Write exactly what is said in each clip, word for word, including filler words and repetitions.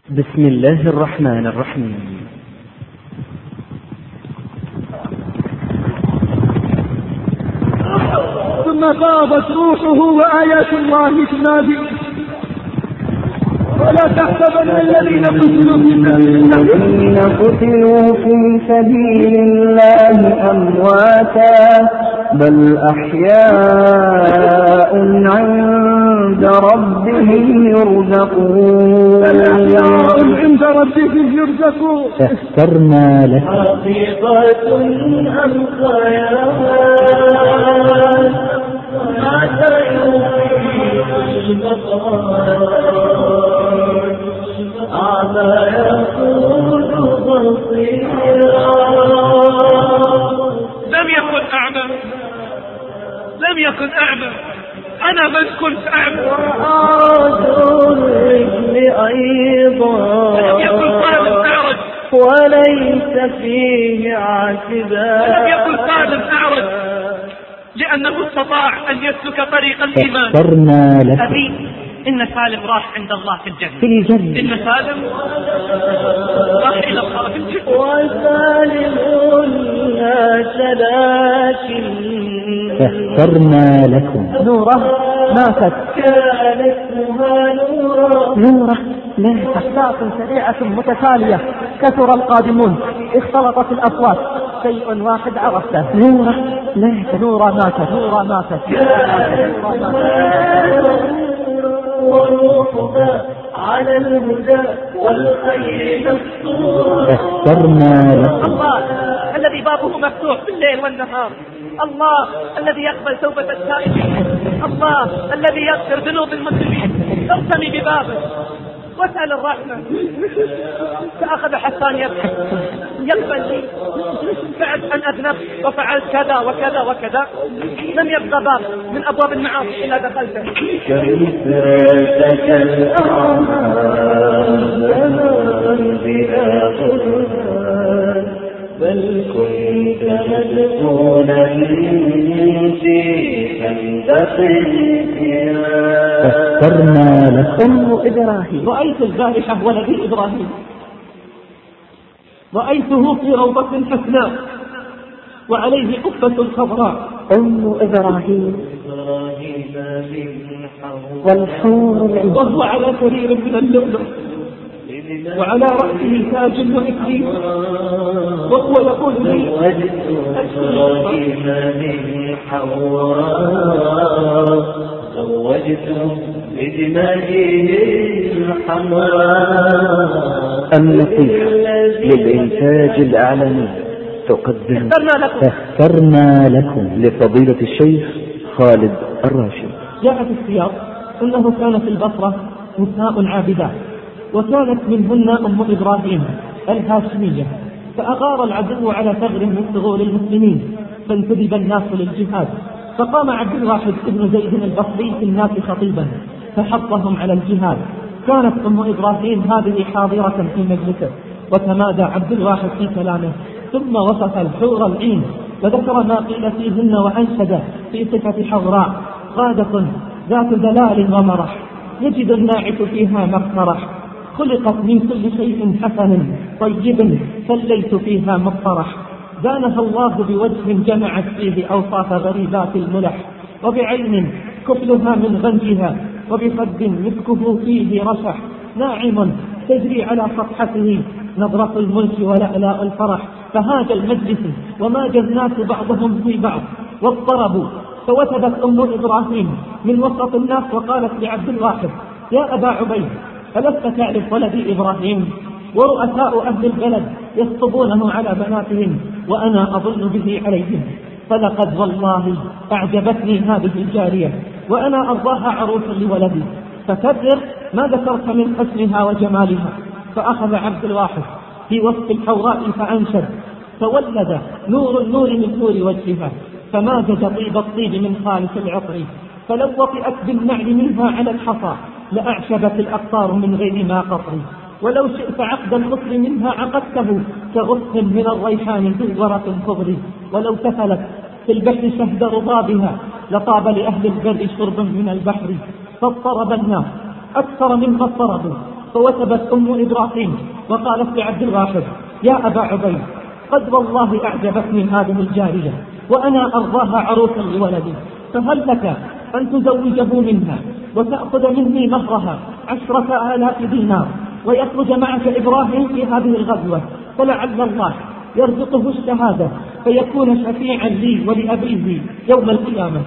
بسم الله الرحمن الرحيم. ثم فاضت روحه وآيات الله تنادي ولا تحسبن الذين قتلوا في سبيل الله أمواتا بل أحياء عند ربهم يرزقون أحياء عند ربهم يرزقون. فاخترنا لك حقيقة أم خيال ماذا يوحي البصر أعمى يقول بصيرا. لم يكن أعمى لم يكن أعمى أنا من كنت أعمى. وأرجو الرجل أيضا لم يكن قادم أعرج وليس فيه عاتبا. لم يكن قادم أعرج لأنه استطاع أن يسلك طريق الإيمان. فاخترنا لك أبي إن سالم راح عند الله في الجنة. في الجنة. إن سالم راح إلى الله في الجنة. وسالم لا شلاك فاخترنا لكم نوره ماتت كان اسمها نوره نوره لا أحداث سريعة متتالية كثر القادمون اختلطت الأصوات شيء واحد عرفته نوره لا نوره ماتت نوره ماتت وروحها على الهدى والخير مفتوح. فاخترنا لكم الله الذي بابه مفتوح بالليل والنهار. الله الذي يقبل توبة التائبين. الله الذي يغفر ذنوب المسلمين. ارتمي ببابه واسأل الرحمة. فأخذ حسان يبحث يقبل لي بعد أن أذنبت وفعلت كذا وكذا وكذا لم يبقى باب من أبواب المعاصي إلا دخلته. كيف ارتكى الأعمال بلا قرآن بل كنت مدفونا في خندق الكيان. فاخترنا لكم أم إبراهيم. رأيت البارحة ولدي إبراهيم رأيته في روضة حسناء وعليه قبة خضراء. أم إبراهيم والحور العين وهو على سرير من اللؤلؤ وعلى رأسه تاج وإكليل وهو يقول لي إبراهيم من حوراء زوجته بدمائه الحمراء. النصيحة للإنتاج الإعلامي تقدم فاخترنا لكم لفضيلة الشيخ خالد الراشد. جاء في السياق أنه كان في البصرة نساء عابدات وكانت منهن أم إبراهيم الهاشمية. فأغار العدو على ثغر من ثغور المسلمين فانتدب الناس للجهاد. فقام عبد الواحد ابن زيد البصري في الناس خطيبا فحضهم على الجهاد. كانت أم إبراهيم هذه حاضرة في مجلسه وتمادى عبد الواحد في كلامه ثم وصف الحور العين وذكر ما قيل فيهن وأنشد في صفة حوراء غادة ذات دلال ومرح يجد الناعس فيها مقترح خلقت من كل شيء حسن طيب فليت فيها مطرح زانها الله بوجه جمعت فيه أوصاف غريبات الملح وبعين كفلها من غنجها وبخد مسكه فيه رشح ناعم تجري على صفحته نظرة الملك ولألاء الفرح. فهاج المجلس وماج الناس بعضهم في بعض واضطربوا. فوثبت أم إبراهيم من وسط الناس وقالت لعبد الواحد يا أبا عبيد ألست تعرف ولدي إبراهيم ورؤساء أهل البلد يخطبونه على بناتهم وأنا أظن به عليهم. فلقد والله أعجبتني هذه الجارية وأنا أرضاها عروسا لولدي فكرر ما ذكرت من حسنها وجمالها. فأخذ عبد الواحد في وسط الحوراء فأنشد تولد نور النور من نور وجهها فمازج طيب الطيب من خالص العطر فلو وطئت بالنعل منها على الحصى لأعشبت الأقطار من غير ما قطر ولو شئت عقد النصر منها عقدته كغصن من الريحان دورة خضر ولو تفلت في البحر شهد رضابها لطاب لأهل البر شرب من البحر فاضطرب الناس أكثر مما اضطربوا فوثبت أم إبراهيم وقالت لعبد الواحد: يا أبا عبيد، قد والله أعجبتني هذه الجارية وأنا أرضاها عروسا لولدي، فهل لك أن تزوجه منها وتأخذ مني مهرها عشرة آلاف دينار ويخرج معك إبراهيم في هذه الغزوة، فلعل الله يرزقه الشهادة فيكون شفيعا لي ولأبيه يوم القيامة.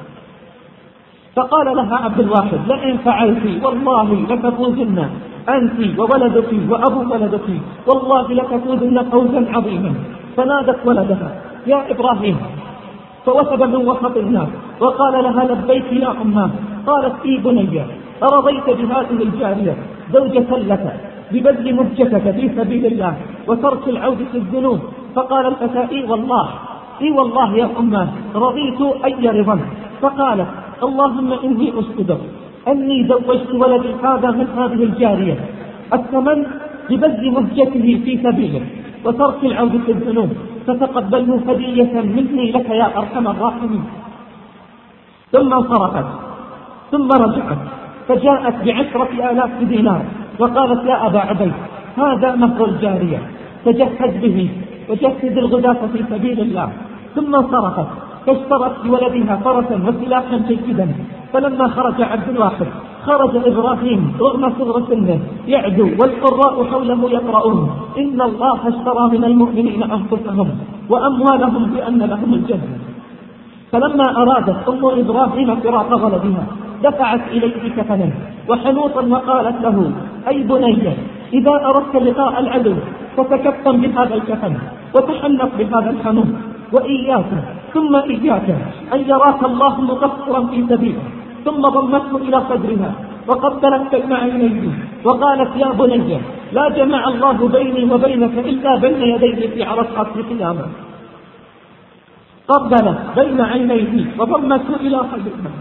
فقال لها عبد الواحد: لئن فعلت والله لتفوزن أنت وولدك وأبو ولدك، والله لتفوزن فوزا عظيما. فنادت ولدها: يا إبراهيم، فوثب من وسط الناس وقال لها: لبيك يا أماه. قالت: إي بني، أرضيت بهذه الجارية زوجة لك ببذل مهجتك في سبيل الله وترك العود في الذنوب؟ فقال الفتى: إي والله إي والله يا أماه، رضيت أي رضا. فقالت: اللهم إني أشهدك أني زوجت ولدي هذا من هذه الجارية الثمن ببذل مهجته في سبيله وترك العود في الذنوب، فتقبله هدية مني لك يا أرحم الراحمين. ثم انصرفت ثم رجعت فجاءت بعشرة آلاف دينار وقالت: يا أبا عبيد، هذا مهر الجارية، تجهز به وجهز الغداة في سبيل الله. ثم انصرفت فاشترت لولدها فرسا وسلاحا جيدا. فلما خرج عبد الواحد خرج إبراهيم رغم صغر سنه يعدو والقراء حوله يقرؤون: إن الله اشترى من المؤمنين أنفسهم وأموالهم بأن لهم الجنة. فلما أرادت أم إبراهيم فراق ولدها دفعت إليه كفنا وحنوطا وقالت له: أي بني، إذا أردت لقاء العدو فتكفن بهذا الكفن وتحنط بهذا الحنوط، وإياك ثم إياك أن يراك الله مقصرا في سبيله. ثم ضمته إلى صدرها وقبلت بين عينيه وقالت: يا بني، لا جمع الله بيني وبينك إلا بين يديه في عرصات القيامة. قبلت بين عينيه وضمته إلى صدرها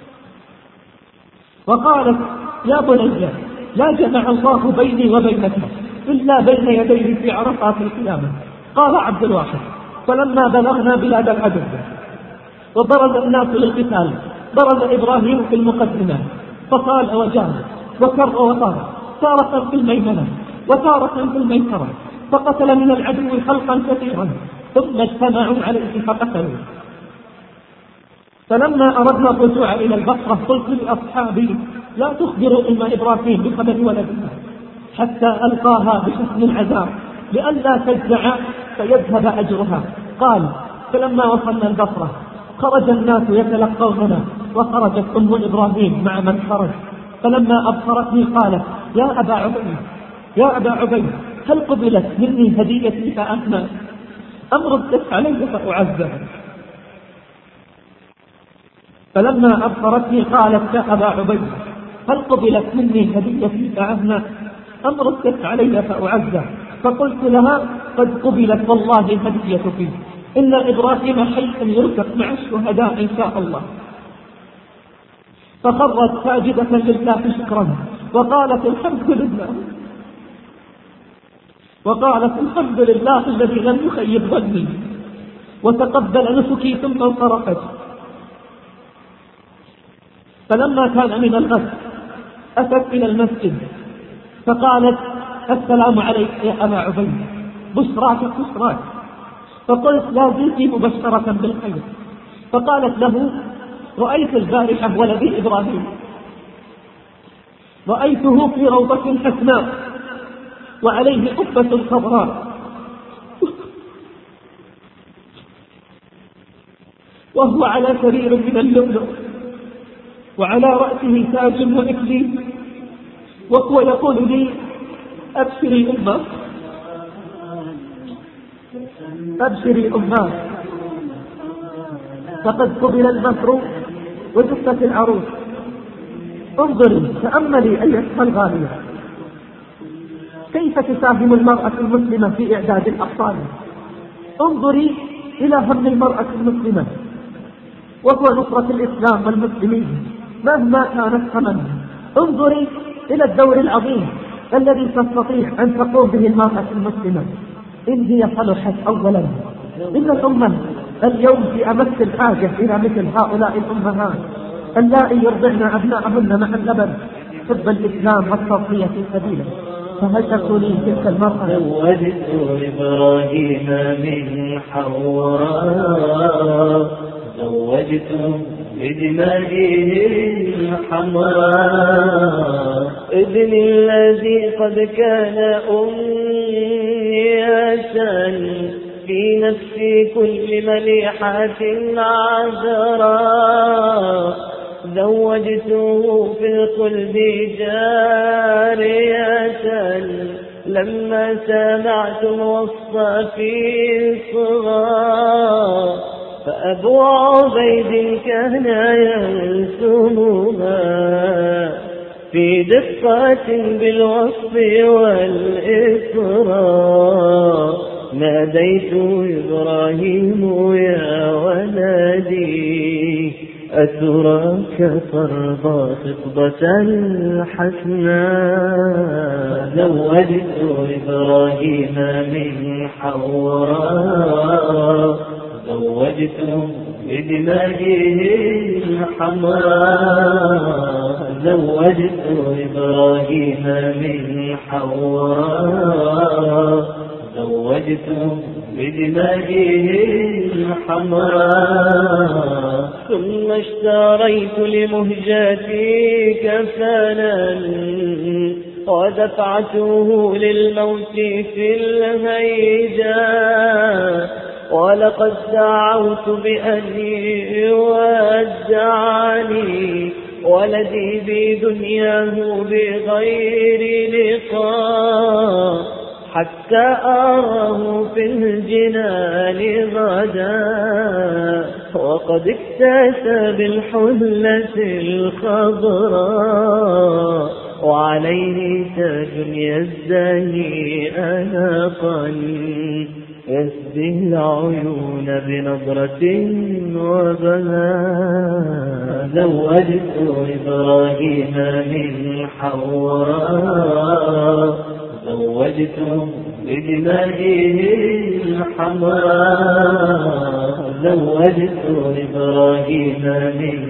وقالت: يا بني، لا جمع الله بيني وبينك إلا بين يديه في عرصات القيامة. قال عبد الواحد: فلما بلغنا بلاد العدو وبرز الناس للقتال برز إبراهيم في المقدمة فصال وجار وكر وطار، تارة في الميمنة وتارة في الميسرة، فقتل من العدو خلقا كثيرا ثم اجتمعوا عليه فقتلوا. فلما أردنا الرجوع إلى البصرة قلت لأصحابي: لا تخبروا أم إبراهيم بخبر ولدها حتى ألقاها بحسن العذاب لئلا تجزع فيذهب أجرها. قال: فلما وصلنا البصرة خرج الناس يتلقوننا وخرجت أم إبراهيم مع من خرج. فلما أبصرتني قالت: يا أبا عبيد يا أبا عبيد هل قبلت مني هديتي فأهنى أم ردت علي فأعذب؟ فلما أبصرتني قالت: يا أبا عبيد هل قبلت مني هديتي فأهنى أم ردت علي فأعذب؟ فقلت لها: قد قبلت والله هديتك، إن إبراهيم حي يرزق مع الشهداء إن شاء الله. فخرت ساجدة لله شكرا وقالت: الحمد لله وقالت الحمد لله الذي لم يخيب ظني وتقبل نسكي. ثم انصرفت. فلما كان من الغد أتت إلى المسجد فقالت: السلام عليك يا أبا عبيد، بشراك بشراك. فقلت: لا زلت مبشرة بالخير. فقالت له: رأيت البارحة ولدي إبراهيم، رأيته في روضة حسناء وعليه قبة خضراء وهو على سرير من اللؤلؤ وعلى رأسه تاج وإكليل، وهو يقول لي: أبشري أمه أبشري أمه فقد قبل المهر وجفت العروس. انظري تأملي أيتها الغالية كيف تساهم المرأة المسلمة في إعداد الأطفال. انظري إلى هم المرأة المسلمة وهو نصرة الإسلام والمسلمين مهما كانت ثمنه. انظري إلى الدور العظيم الذي تستطيع أن تقوم به المرأة المسلمة إن هي صلحت. أولا إن الأمة اليوم في أمس الحاجة إلى مثل هؤلاء الأمهات اللائي يرضعن أبناءهن مع اللبن حب الإسلام والتضحية في سبيله، فهل تكونين تلك المرأة؟ زوجت إبراهيم من حوراء، زوجته بدمائه الحمراء، ابني الذي قد كان أمنية في نفس كل مليحة عذراء، زوجته في القلب جارية لما سمعت الوصف في الصغار، فأبو عبيد كان يرسمها في دقة بالوصف والإسراء، ناديت إبراهيم يا ولدي أتراك ترضى خطبة حسناء، زوجت إبراهيم من حوراء، زوجته بدمائه الحمراء، زوجت إبراهيم من حوراء، زوجته بدمائه الحمراء، ثم اشتريت لمهجتي كفانا ودفعته للموت في الهيجاء، ولقد دعوت بأن يودعني ولدي بدنياه بغير لقاء، حتى أراه في الجنان غدا، وقد اكتسى بالحلة الخضراء، وعليه تاج يزدهي أناقا يسدي العيون بنظرة وبهاء، زوجت إبراهيم من حوراء، زوجته بدمائه الحمراء، زوجت إبراهيم من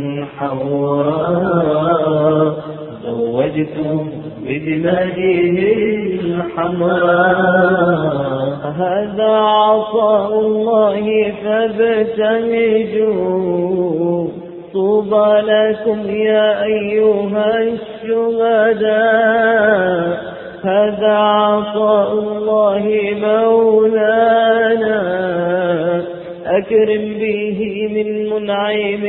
حوراء، زوجته بدمائه الحمراء، هذا عطاء الله فابتهجوا، طوبى لكم يا أيها الشهداء، هذا عطاء الله مولانا، أكرم به من منعم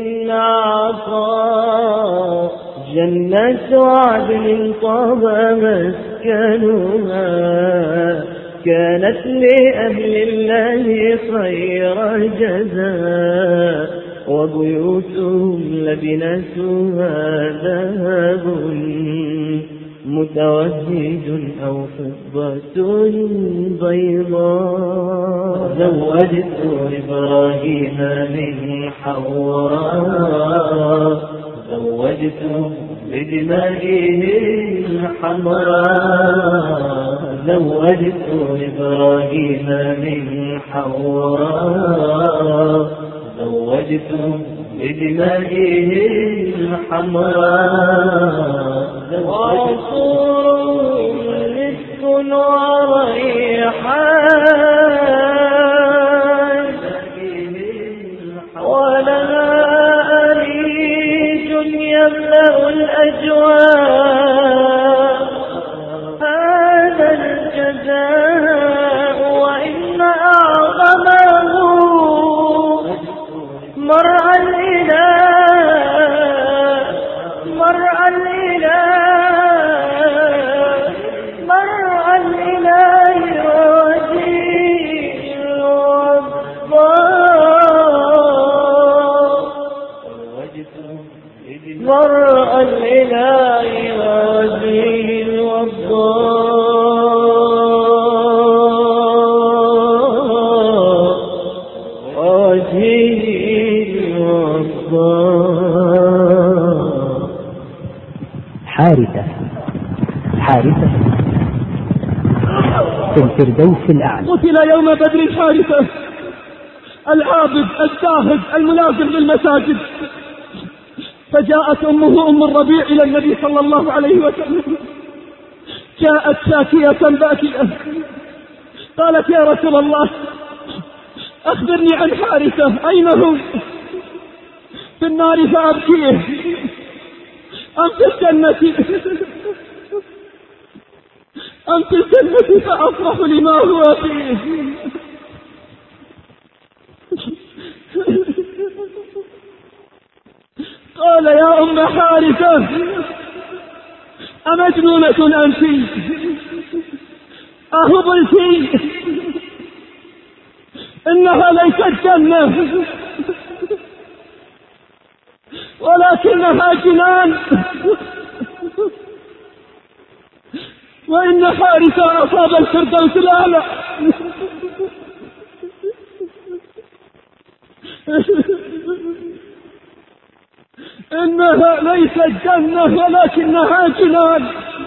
عطاء، جنة عدن طاب مسكنها، كانت لأهل الله خير جزاء، وبيوتهم لبنتها ذهب متوهج أو فضة بيضاء، زوجت إبراهيم من حوراء، زوجته بدمائه الحمراء، زوجت إبراهيم من حوراء، زوجته بدمائه الحمراء، وعصور مسك وريحان، ولها أريج يملأ الأجواء، هذا الجزاء وإن أعظمه مرعى الإله، مرعى الإله، مرعى الإله وجيل والضار، مرعى الإله وجيل والضار، وجيل والضار. حارثة حارثة في الفردوس الأعلى. قتل يوم بدر حارثة العابد الزاهد الملازم للمساجد، فجاءت أمه أم الربيع إلى النبي صلى الله عليه وسلم، جاءت شاكية باكية، قالت: يا رسول الله، أخبرني عن حارثة، أين هو؟ في النار فأبكيه أم في الجنة؟ أم في الجنة فأفرح لما هو فيه؟ قال: يا أم حارثة، أمجنونة أنت؟ أهبلتِ؟ إنها ليست جنة ولكنها جنان، وإن حارثة أصاب الفردوس الأعلى. إنها ليست جنة ولكنها جنان،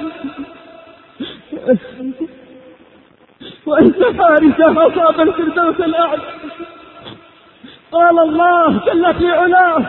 وإن حارثة أصاب الفردوس الأعلى. قال الله جل في علاه: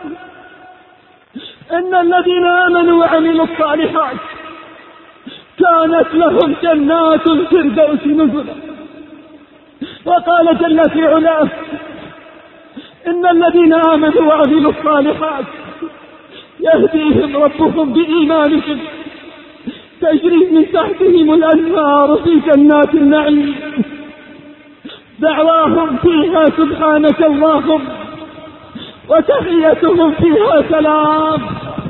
إن الذين آمنوا وعملوا الصالحات كانت لهم جنات الفردوس نزلا. وقال جل في علاه: إن الذين آمنوا وعملوا الصالحات يهديهم ربهم بإيمانهم تجري من تحتهم الأنهار في جنات النعيم، دعواهم فيها سبحانك اللهم وتحيتهم فيها سلام.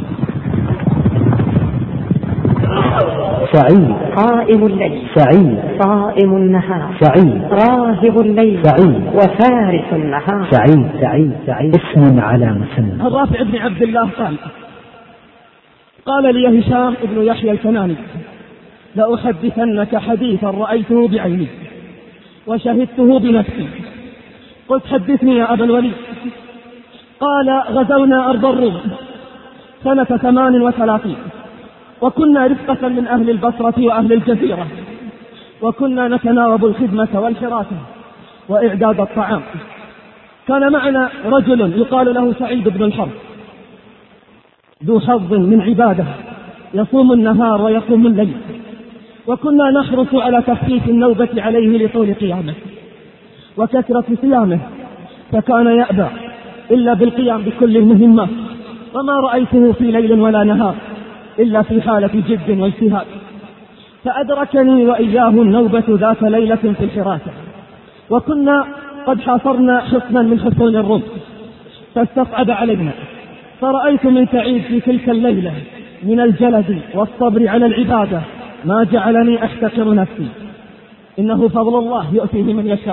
سعيد قائم الليل، سعيد صائم النهار، سعيد راهب الليل، سعيد وفارس النهار. سعيد سعيد سعيد اسم على مسمى. الرافع بن عبد الله قال: قال لي هشام ابن يحيى الكناني: لأحدثنك حديثا رأيته بعيني وشهدته بنفسي. قلت: حدثني يا أبا الوليد. قال: غزونا أرض الروم سنة ثمان وثلاثين، وكنا رفقة من أهل البصرة وأهل الجزيرة، وكنا نتناوب الخدمة والحراسة وإعداد الطعام. كان معنا رجل يقال له سعيد بن الحرب، ذو حظ من عبادة، يصوم النهار ويقوم الليل، وكنا نحرص على تخفيف النوبة عليه لطول قيامه وكثرة صيامه، فكان يأبى إلا بالقيام بكل المهمات، وما رأيته في ليل ولا نهار إلا في حالة جد واجتهاد. فأدركني وإياه النوبة ذات ليلة في الحراسة، وكنا قد حاصرنا حصنا من حصون الروم، فاستصعب علينا، فرأيت من سعيد في تلك الليلة من الجلد والصبر على العبادة ما جعلني أحتقر نفسي، إنه فضل الله يؤتيه من يشاء.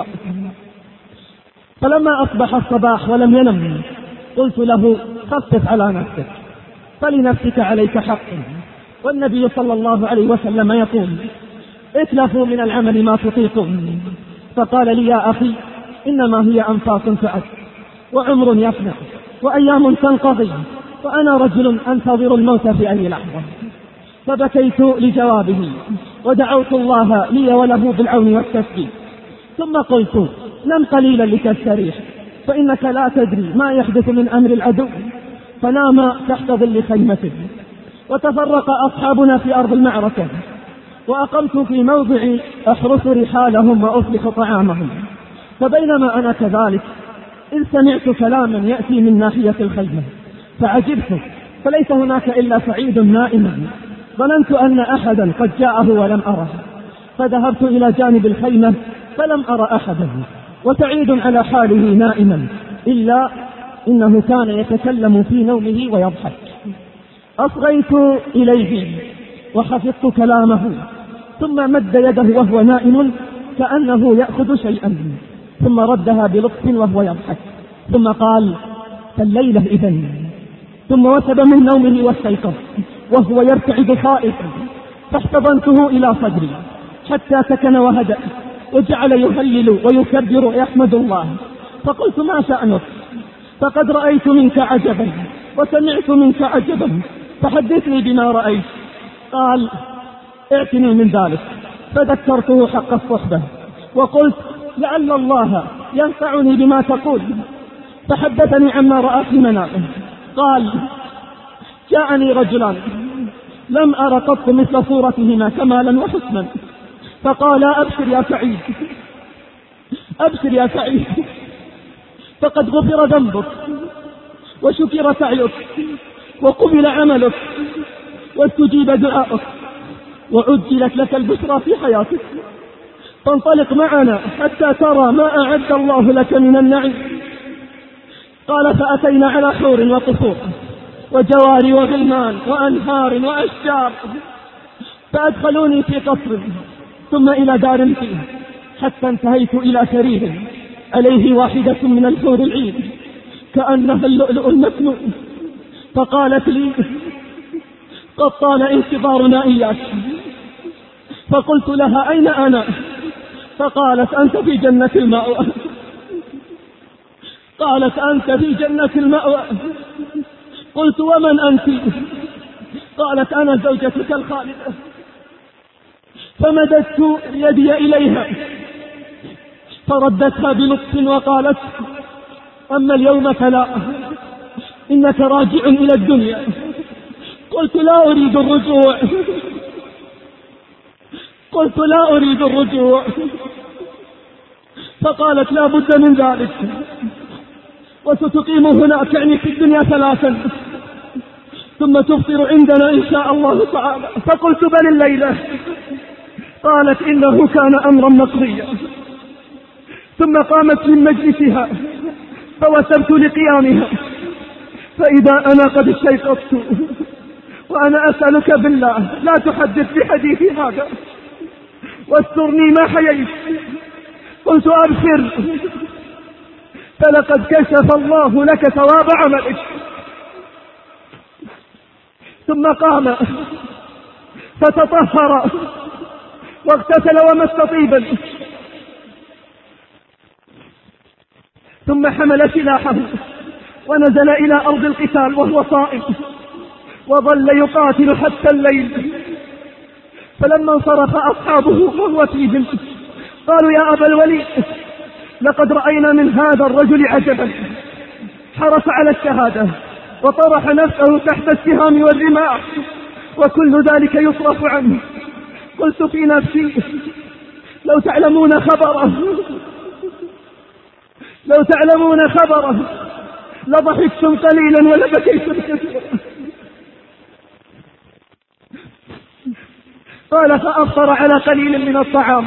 فلما أصبح الصباح ولم ينم قلت له: خفف على نفسك، فلنفسك عليك حق، والنبي صلى الله عليه وسلم يقول: اتلفوا من العمل ما تطيقون. فقال لي: يا أخي، إنما هي أنفاس تعد، وعمر يفنى، وأيام تنقضي، وأنا رجل أنتظر الموت في أي لحظة. فبكيت لجوابه ودعوت الله لي وله بالعون والتسديد، ثم قلت: نم قليلا لتستريح، فإنك لا تدري ما يحدث من أمر العدو. فنام تحت ظل خيمته. وتفرق أصحابنا في أرض المعركة، وأقمت في موضع أحرس رحالهم وأصلح طعامهم. فبينما أنا كذلك إذ سمعت كلاما يأتي من ناحية الخيمة، فعجبت، فليس هناك إلا سعيد نائما. ظننت أن أحدا قد جاءه ولم أره، فذهبت إلى جانب الخيمة فلم أرى أحدا، وسعيد على حاله نائما، إلا إنه كان يتكلم في نومه ويضحك. أصغيت إليه وحفظت كلامه، ثم مد يده وهو نائم كأنه يأخذ شيئا، ثم ردها بلطف وهو يضحك، ثم قال: فالليلة إذن. ثم وثب من نومه واستيقظ وهو يرتعد خائفا، فاحتضنته إلى صدري حتى سكن وهدأ، وجعل يهلل ويكبر ويحمد الله. فقلت: ما شأنك؟ فقد رأيت منك عجبا وسمعت منك عجبا، فحدثني بما رأيت. قال: اعتني من ذلك. فذكرته حق الصحبة وقلت: لعل الله ينفعني بما تقول. فحدثني عما رأى في منامه. قال: جاءني رجلان لم أر قط مثل صورتهما كمالا وحسنا، فقالا أبشر يا سعيد، أبشر يا سعيد، فقد غفر ذنبك وشكر سعيك وقبل عملك واستجيب دعاءك وعجلت لك البشرى في حياتك، فانطلق معنا حتى ترى ما أعد الله لك من النعيم. قال فأتينا على حور وقصور وجواري وغلمان وأنهار وأشجار، فأدخلوني في قصر ثم إلى دار فيه، حتى انتهيت إلى سرير عليه واحدة من الحور العين كأنها اللؤلؤ المكنون، فقالت لي قد طال انتظارنا إياك. فقلت لها أين أنا؟ فقالت أنت في جنة المأوى. قالت أنت في جنة المأوى. قلت ومن أنت؟ قالت أنا زوجتك الخالدة. فمددت يدي إليها فردتها بلطف وقالت أما اليوم فلا، إنك راجع إلى الدنيا. قلت لا أريد الرجوع، قلت لا أريد الرجوع. فقالت لا بد من ذلك، وستقيم هناك يعني في الدنيا ثلاثا ثم تفطر عندنا إن شاء الله تعالى. فقلت بل الليلة؟ قالت إنه كان أمرا مقضيا. ثم قامت من مجلسها فوثبت لقيامها، فإذا أنا قد استيقظت وأنا أسألك بالله لا تحدث بحديثي هذا واسترني ما حييت. قلت أبشر فلقد كشف الله لك ثواب عملك. ثم قام فتطهر واغتسل ومس طيبا، ثم حمل سلاحه ونزل إلى أرض القتال وهو صائم، وظل يقاتل حتى الليل. فلما انصرف أصحابه وهو فيهم قالوا يا أبا الوليد لقد رأينا من هذا الرجل عجبا، حرص على الشهادة وطرح نفسه تحت السهام والرماح وكل ذلك يصرف عنه. قلت في نفسي لو تعلمون خبره، لو تعلمون خبره لضحكتم قليلا ولبكيتم كثيرا. قال فأفطر على قليل من الطعام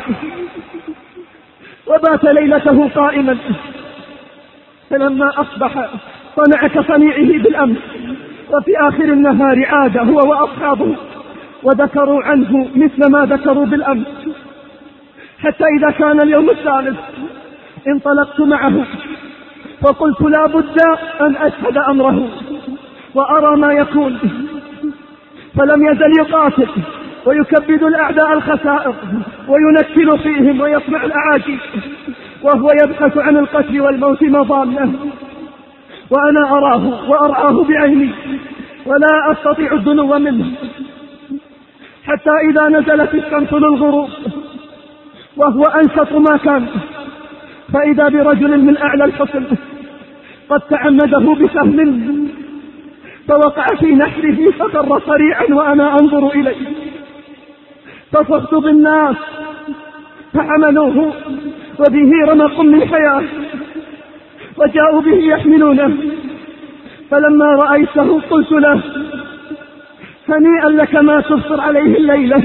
وبات ليلته قائما، فلما أصبح صنع كصنيعه بالأمس، وفي آخر النهار عاد هو وأصحابه وذكروا عنه مثل ما ذكروا بالأمس، حتى إذا كان اليوم الثالث انطلقت معه فقلت لا بد أن أشهد أمره وأرى ما يكون. فلم يزل يقاتل ويكبد الأعداء الخسائر وينكل فيهم ويصنع الأعاجيب، وهو يبحث عن القتل والموت مضامه، وأنا أراه وأرعاه بعيني ولا أستطيع الدنو منه. حتى إذا نزلت الشمس للغروب وهو أنشط ما كان، فإذا برجل من أعلى الحصن قد تعمده بسهم فوقع في نحره فخر صريعا وأنا أنظر إليه. فصحت بالناس فحملوه وبه رمق من حياة وجاءوا به يحملونه. فلما رأيته قلت له هنيئا لك ما تبصر عليه الليلة.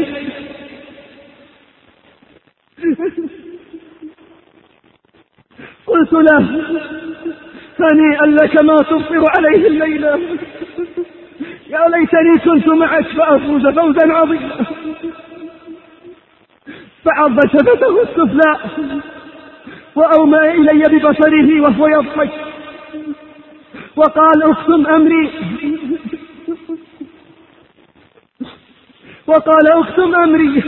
قلت له هنيئا لك ما تبصر عليه الليلة، يا ليتني كنت معك فأفوز فوزا عظيما. فعض شفته السفلى وأومأ إلي ببصره وهو يضحك وقال اكتم أمري، وقال اكتم أمري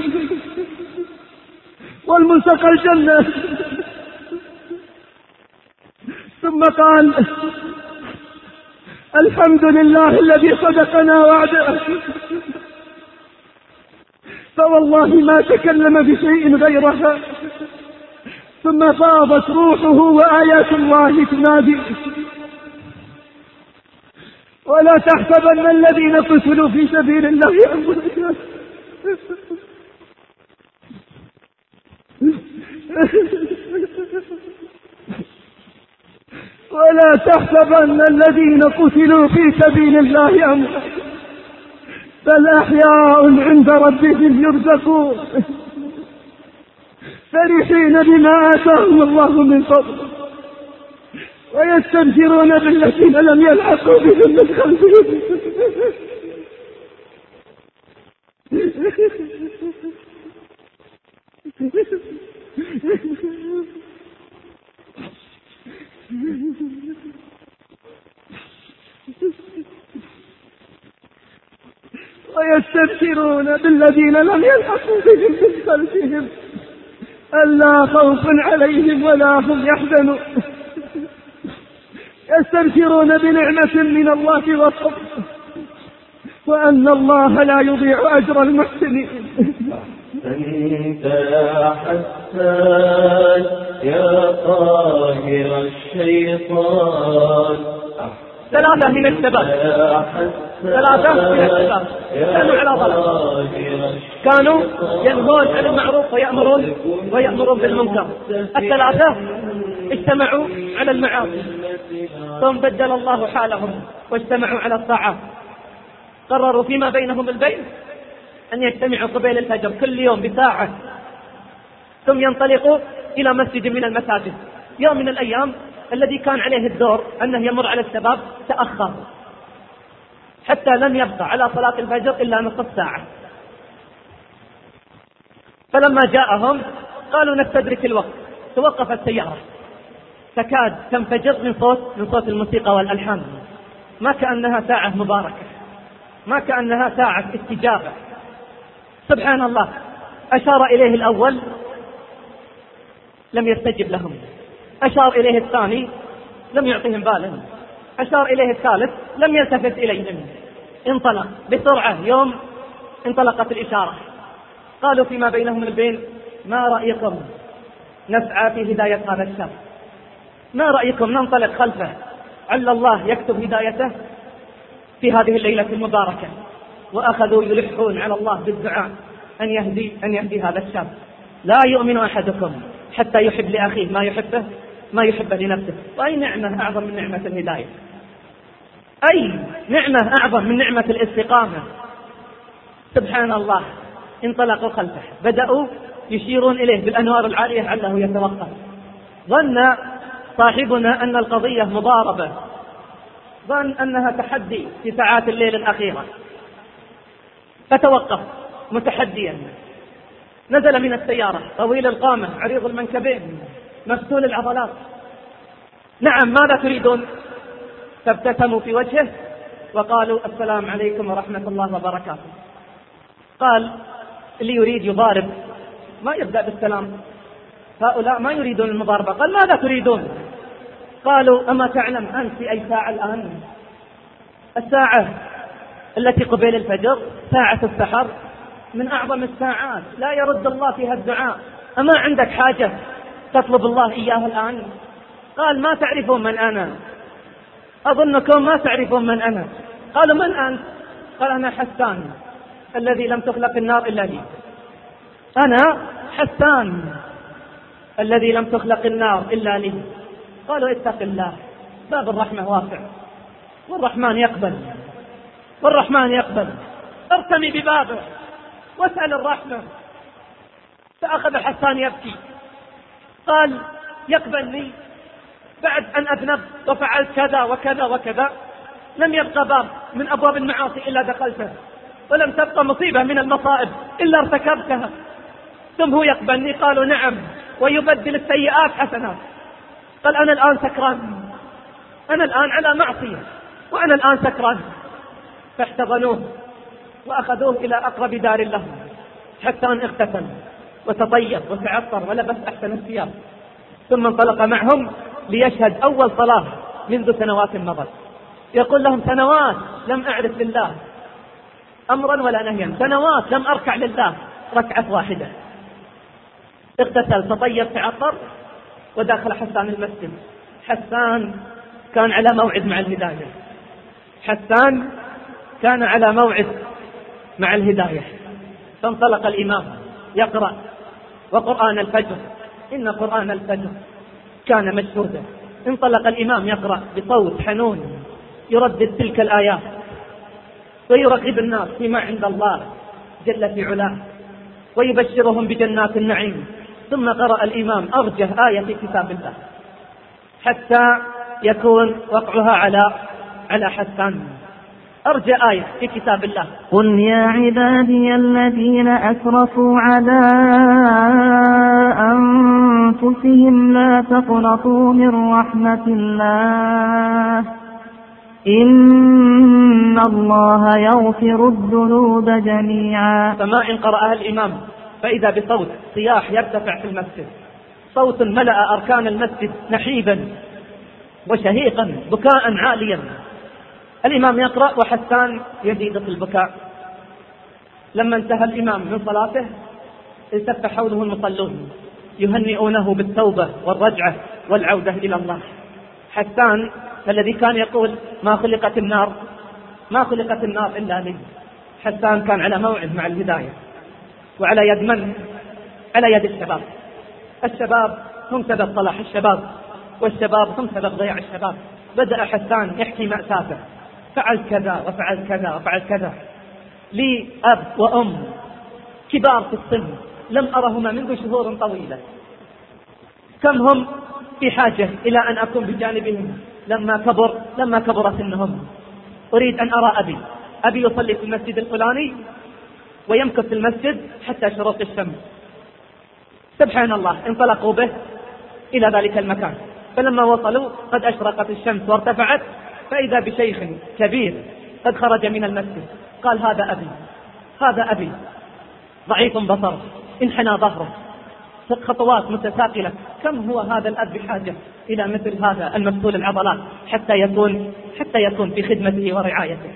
والملتقى الجنة. ثم قال الحمد لله الذي صدقنا وعده، فوالله ما تكلم بشيء غيرها. ثم فاضت روحه وآيات الله تنادي. ولا تحسبن الذين قتلوا في سبيل الله أمواتا ولا تحسبن الذين قتلوا في سبيل الله أمواتا بل أحياء عند ربهم يرزقون فرحين بما آتاهم الله من فضله ويستبشرون بالذين لم يلحقوا بهم من خلفهم ويستبشرون بالذين لم يلحقوا بهم من خلفهم ألا خوف عليهم ولا هم يحزنون يستبشرون بنعمة من الله وفضل وأن الله لا يضيع أجر المحسنين. أنت يا حسان يا طاهر الشيطان ثلاثة من الشباب ثلاثة من الشباب كانوا على ضلال، كانوا ينهون عن المعروف ويأمرون ويأمرون بالمنكر. الثلاثة اجتمعوا على المعاصي ثم بدل الله حالهم واجتمعوا على الطاعات. قرروا فيما بينهم البين أن يجتمعوا قبيل الفجر كل يوم بساعة ثم ينطلقوا إلى مسجد من المساجد. يوم من الأيام الذي كان عليه الدور أنه يمر على الشباب تأخر حتى لم يبقى على صلاة الفجر إلا نصف ساعة. فلما جاءهم قالوا نستدرك الوقت. توقفت السيارة تكاد تنفجر من صوت من صوت الموسيقى والألحان، ما كأنها ساعة مباركة، ما كأنها ساعة استجابة. سبحان الله، أشار إليه الأول لم يستجب لهم، أشار إليه الثاني لم يعطيهم بالا، أشار إليه الثالث لم يلتفت إليهم. انطلق بسرعة. يوم انطلقت الإشارة قالوا فيما بينهم البين ما رأيكم نسعى في هداية هذا الشاب؟ ما رأيكم ننطلق خلفه عل الله يكتب هدايته في هذه الليلة المباركة؟ وأخذوا يلحون على الله بالدعاء أن يهدي أن يهدي هذا الشاب. لا يؤمن أحدكم حتى يحب لأخيه ما يحبه ما يحب لنفسه. وأي نعمة أعظم من نعمة الهداية؟ أي نعمة أعظم من نعمة الاستقامة؟ سبحان الله. انطلقوا خلفه، بدأوا يشيرون إليه بالأنوار العالية عله يتوقف. ظن صاحبنا أن القضية مضاربة، ظن أنها تحدي في ساعات الليل الأخيرة، فتوقف متحديا. نزل من السيارة طويل القامة عريض المنكبين مفتول العضلات. نعم، ماذا تريدون؟ فابتسموا في وجهه وقالوا السلام عليكم ورحمة الله وبركاته. قال اللي يريد يضارب ما يبدأ بالسلام، هؤلاء ما يريدون المضاربة. قال ماذا تريدون؟ قالوا أما تعلم أنت في أي ساعة الآن؟ الساعة التي قبيل الفجر، ساعة السحر، من أعظم الساعات لا يرد الله فيها الدعاء. أما عندك حاجة تطلب الله إياها الآن؟ قال ما تعرفون من أنا، أظنكم ما تعرفون من أنا. قالوا من أنت؟ قال أنا حسان الذي لم تخلق النار إلا لي. أنا حسان الذي لم تخلق النار إلا لي. قالوا اتق الله، باب الرحمة واسع والرحمن يقبل والرحمن يقبل، ارتمي ببابه واسأل الرحمة. فأخذ حسان يبكي، قال يقبلني بعد أن أذنب وفعلت كذا وكذا وكذا؟ لم يبقى باب من أبواب المعاصي إلا دخلته، ولم تبقى مصيبة من المصائب إلا ارتكبتها، ثم هو يقبلني؟ قالوا نعم، ويبدل السيئات حسنات. قال أنا الآن سكران، أنا الآن على معصية وأنا الآن سكران. فاحتضنوه وأخذوه إلى أقرب دار لهم حتى أن اغتسل وتطيب وتعطر ولبس أحسن الثياب، ثم انطلق معهم ليشهد أول صلاة منذ سنوات مضت. يقول لهم سنوات لم أعرف لله أمرا ولا نهيا، سنوات لم أركع لله ركعة واحدة. اغتسل تطيب تعطر ودخل حسان المسجد. حسان كان على موعد مع الهداية، حسان كان على موعد مع الهداية، فانطلق الإمام يقرأ، وقرآن الفجر إن قرآن الفجر كان مشهودا. انطلق الإمام يقرأ بصوت حنون يردد تلك الآيات ويرغب الناس فيما عند الله جل في علاه ويبشرهم بجنات النعيم. ثم قرأ الإمام أرجه آية في كتاب الله حتى يكون وقعها على على حسان. أرجى آية في كتاب الله: قل يا عبادي الذين أسرفوا على أنفسهم لا تقنطوا من رحمة الله إن الله يغفر الذنوب جميعا. فما إن قرأها الإمام فإذا بصوت صياح يرتفع في المسجد، صوت ملأ أركان المسجد نحيبا وشهيقا بكاء عاليا. الإمام يقرأ وحسان يزيد في البكاء. لما انتهى الإمام من صلاته التف حوله المصلون يهنئونه بالتوبة والرجعة والعودة إلى الله. حسان الذي كان يقول ما خلقت النار ما خلقت النار إلا لي، حسان كان على موعد مع الهداية، وعلى يد من؟ على يد الشباب. الشباب هم سبب صلاح الشباب، والشباب هم سبب ضياع الشباب. بدأ حسان يحكي مأساته: فعل كذا وفعل كذا وفعل كذا، لي أب وأم كبار في السن لم أرهما منذ شهور طويلة، كم هم في حاجة إلى أن أكون بجانبهم لما كبر لما كبر سنهم. أريد أن أرى أبي أبي يصلي في المسجد الفلاني ويمكث في المسجد حتى شروق الشمس. سبحان الله، انطلقوا به إلى ذلك المكان، فلما وصلوا قد أشرقت الشمس وارتفعت، فإذا بشيخ كبير قد خرج من المسجد. قال: هذا أبي هذا أبي ضعيف بصر، انحنى ظهره، خطوات متثاقلة. كم هو هذا الأب بحاجة إلى مثل هذا المفتول العضلات حتى يكون حتى يكون في خدمته ورعايته.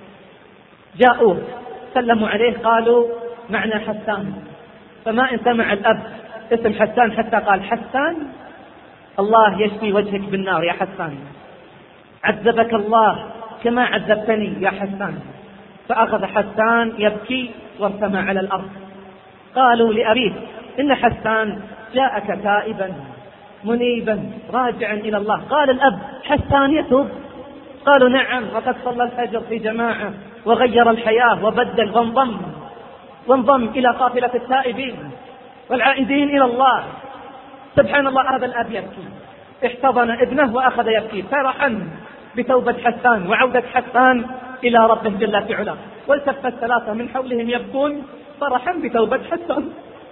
جاءوه سلموا عليه، قالوا: معنا حسان. فما إن سمع الأب اسم حسان حتى قال: حسان، الله يشفي وجهك بالنار يا حسان، عذبك الله كما عذبتني يا حسان. فأخذ حسان يبكي وارتمى على الأرض. قالوا لأبيه: إن حسان جاءك تائبا منيبا راجعا إلى الله. قال الأب: حسان يتوب؟ قالوا: نعم، وقد صلى الفجر في جماعة وغير الحياة وبدل وانضم وانضم إلى قافلة التائبين والعائدين إلى الله. سبحان الله، هذا الأب يبكي، احتضن ابنه وأخذ يبكي فرحا بتوبة حسان وعودة حسان إلى ربه جل في علاه. والتف الثلاثة من حولهم يبكون فرحا بتوبة حسان،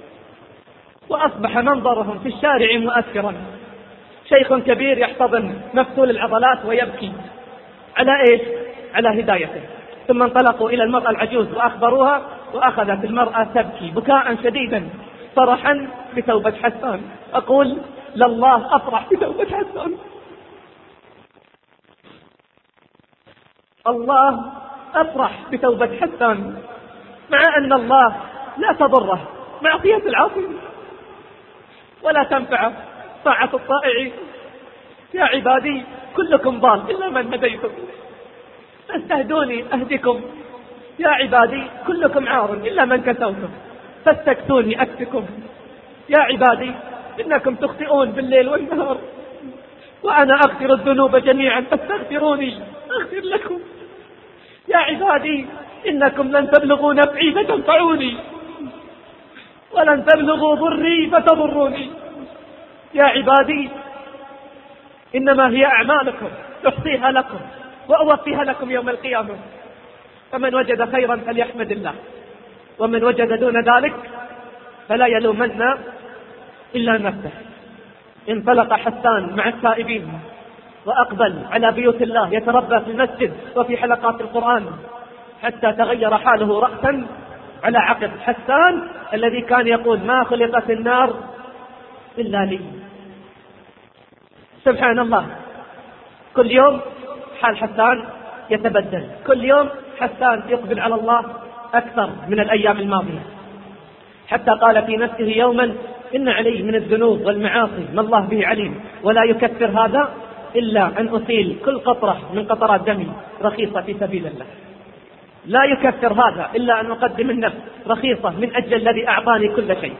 وأصبح منظرهم في الشارع مؤثرا. شيخ كبير يحتضن مفتول العضلات ويبكي على إيش؟ على هدايته. ثم انطلقوا إلى المرأة العجوز وأخبروها، وأخذت المرأة تبكي بكاء شديدا فرحا بتوبة حسان. أقول: لله أفرح بتوبة حسان. الله أفرح بتوبة حسان، مع أن الله لا تضره معصية العاصي ولا تنفع طاعة الطائعين. يا عبادي كلكم ضال إلا من هديتم فاستهدوني أهدكم. يا عبادي كلكم عار إلا من كسوتم فاستكسوني أكسكم. يا عبادي إنكم تخطئون بالليل والنهار وأنا أغفر الذنوب جميعا فاستغفروني أغفر لكم. يا عبادي إنكم لن تبلغوا نفعي فتنفعوني ولن تبلغوا ضري فتضروني. يا عبادي إنما هي أعمالكم أحصيها لكم وأوفيها لكم يوم القيامة. فمن وجد خيرا فليحمد الله، ومن وجد دون ذلك فلا يلومن إلا نفسه. انطلق حسان مع التائبين وأقبل على بيوت الله يتربى في المسجد وفي حلقات القرآن حتى تغير حاله رأسا على عقب. حسان الذي كان يقول: ما خلقت النار إلا لي. سبحان الله، كل يوم حال حسان يتبدل، كل يوم حسان يقبل على الله أكثر من الأيام الماضية، حتى قال في نفسه يوما: إن علي من الذنوب والمعاصي ما الله به عليم، ولا يكفر هذا إلا أن أسيل كل قطرة من قطرات دمي رخيصة في سبيل الله. لا يكثر هذا إلا أن أقدم النفس رخيصة من أجل الذي أعطاني كل شيء.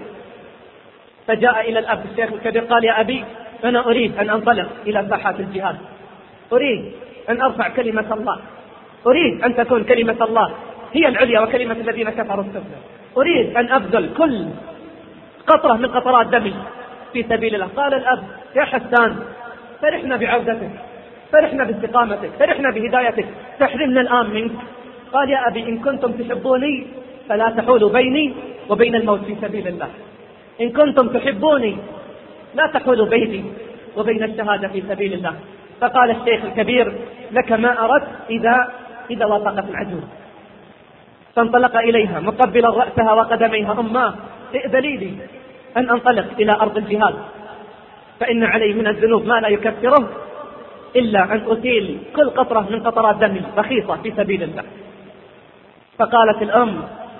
فجاء إلى الأب الشيخ الكبير قال: يا أبي، أنا أريد أن أنطلق إلى ساحات الجهاد، أريد أن أرفع كلمة الله، أريد أن تكون كلمة الله هي العليا وكلمة الذين كفروا السفلى، أريد أن أبذل كل قطرة من قطرات دمي في سبيل الله. قال الأب: يا حسان، فرحنا بعودتك، فرحنا باستقامتك، فرحنا بهدايتك، تحرمنا الآن منك. قال: يا أبي، إن كنتم تحبوني فلا تحولوا بيني وبين الموت في سبيل الله، إن كنتم تحبوني لا تحولوا بيني وبين الشهادة في سبيل الله. فقال الشيخ الكبير: لك ما أردت إذا إذا وافقت العجوز. فانطلق إليها مقبلا رأسها وقدميها: أماه، ائذني لي أن أنطلق إلى أرض الجهاد، فإن علي من الذنوب ما لا يكفره إلا أن أسيل كل قطرة من قطرات دمي رخيصة في سبيل الله. فقالت الأم: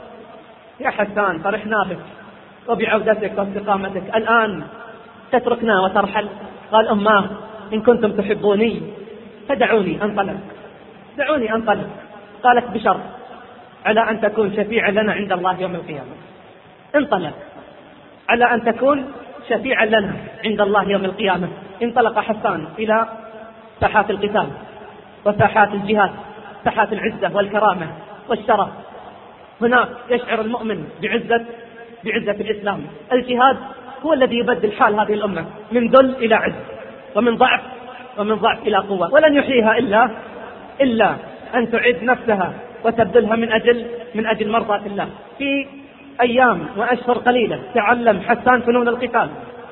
يا حسان، فرحنا بك وبعودتك واستقامتك، الآن تتركنا وترحل؟ قال: أماه، إن كنتم تحبوني فدعوني أنطلق، دعوني أنطلق. قالت: بشرط، على أن تكون شفيعا لنا عند الله يوم القيامة. انطلق على أن تكون شفيعا لنا عند الله يوم القيامة. انطلق حسان إلى ساحات القتال وساحات الجهاد، ساحات العزة والكرامة والشرف. هناك يشعر المؤمن بعزة بعزة الإسلام. الجهاد هو الذي يبدل حال هذه الأمة من ذل إلى عز، ومن ضعف ومن ضعف إلى قوة، ولن يحييها إلا إلا أن تعد نفسها وتبذلها من أجل من أجل مرضاة الله. في أيام وأشهر قليلة تعلم حسان فنون القتال،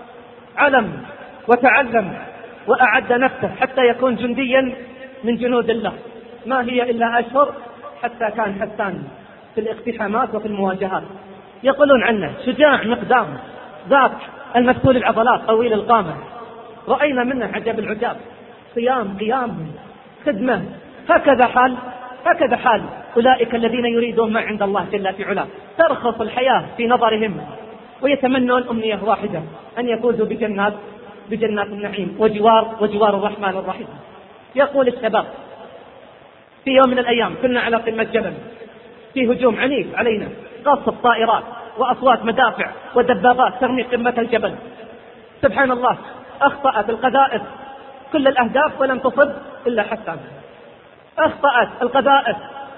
علم وتعلم وأعد نفسه حتى يكون جنديا من جنود الله. ما هي إلا أشهر حتى كان حسان في الاقتحامات وفي المواجهات. يقولون عنه شجاع مقدام، ذاك المفتول العضلات طويل القامة، رأينا منه عجب العجاب، صيام قيام خدمة. هكذا حال هكذا حال أولئك الذين يريدون ما عند الله جل في علاه. ترخص الحياة في نظرهم ويتمنون أمنية واحدة، أن يفوزوا بجنات بجنات النعيم وجوار وجوار الرحمن الرحيم. يقول الشباب: في يوم من الأيام كنا على قمة جبل، في هجوم عنيف علينا، قصف طائرات وأصوات مدافع ودبابات ترمي قمة الجبل. سبحان الله، أخطأت القذائف كل الأهداف ولم تصب إلا حسان. أخطأت القذائف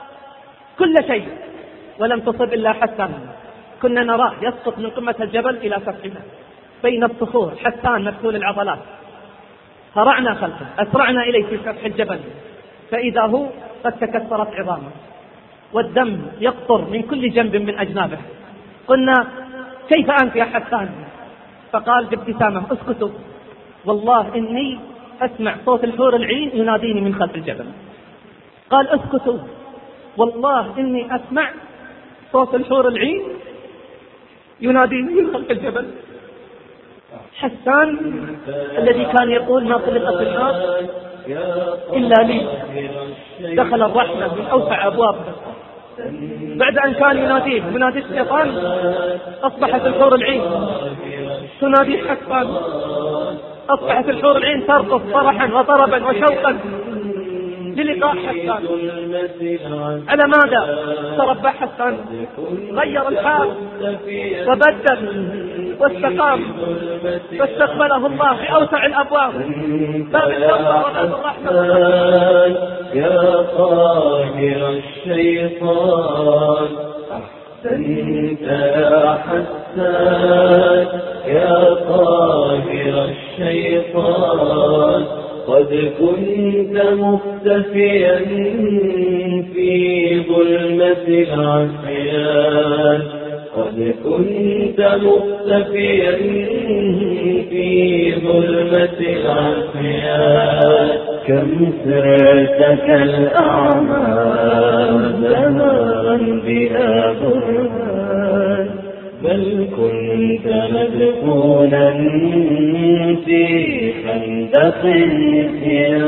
كل شيء ولم تصب إلا حسان. كنا نراه يسقط من قمة الجبل إلى سفحها بين الصخور. حسان مفتول العضلات، هرعنا خلفه، أسرعنا إليه في سفح الجبل، فإذا هو قد تكسرت عظامه والدم يقطر من كل جنب من أجنابه. قلنا: كيف أنت يا حسان؟ فقال بابتسامة: اسكتوا، والله إني أسمع صوت الحور العين يناديني من خلف الجبل. قال: اسكتوا، والله إني أسمع صوت الحور العين يناديني من خلف الجبل. حسان الذي كان يقول: ما خلق الشيطان إلا لي، دخل الرحمة من أوسع أبوابها. بعد أن كان يناديه منادي الشيطان، أصبحت الحور العين تنادي حسان، أصبحت الحور العين ترقص فرحا وطربا وشوقا للقاء حسان. على ماذا تربى حسان؟ غير الحال وبدل واستقام، فاستقبله الله بأوسع الأبواب، باب التوبة وباب الرحمة. يا طاهر الشيطان، أحسنت يا حسان، يا طاهر الشيطان، قد كنت مختفيا في ظلمة العصيان، قد كنت مختفيا في ظلمة العصيان، كم سرت كالأعمى زمان بلا برهان، بل كنت مدفونا في خندق النسيان.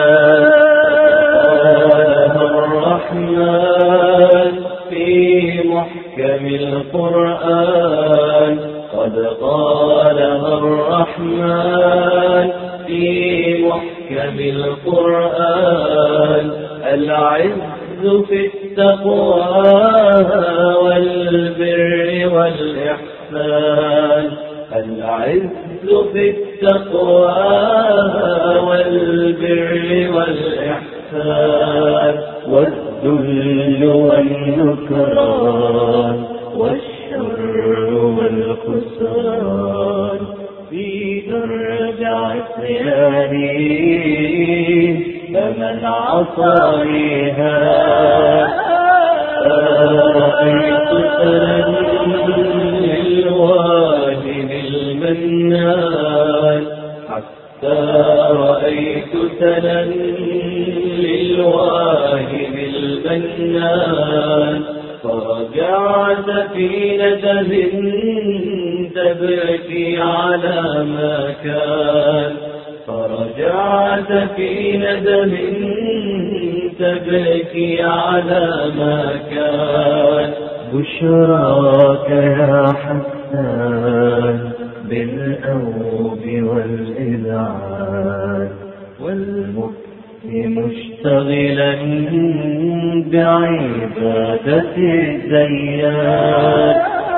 الرحمن في محكم القرآن، قد قالها الرحمن في محكم محكم القرآن. العز في التقوى والبر والإحسان. العز في التقوى والبر والإحسان. والذل والنكران والشر والخسران في درج عصياني فمن عصانيها رأيت للواجب المنان حتى رأيت سنا للواهب المنان. فرجعت في ندم تبكي على ما كان. فرجعت في ندم تبكي على ما كان. بشراك يا حسان بالأوب والإذعان. والمكت مشتغلا بعبادة الزيان.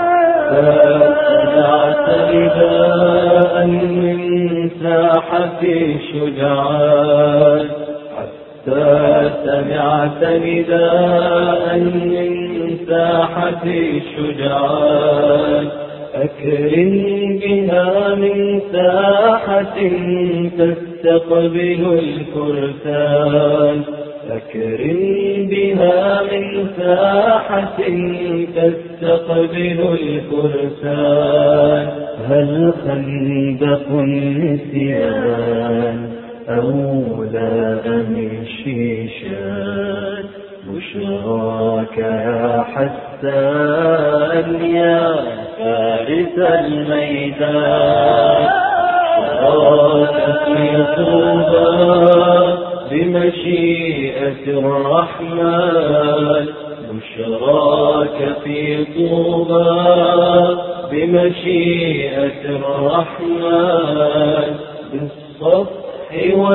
فسمعت نداء من ساحة الشجعان. حتى سمعت نداء من ساحة الشجعان. أكرم بها من ساحة تستقبل الفرسان. أكرم بها من ساحة تستقبل الفرسان. هل خندق النسيان أولى أم الشيشان. بشراك يا حسان يا فارس الميدان. بشراك في طوبى بمشيئة الرحمن. بشراك في طوبى بمشيئة الرحمن. بالصفح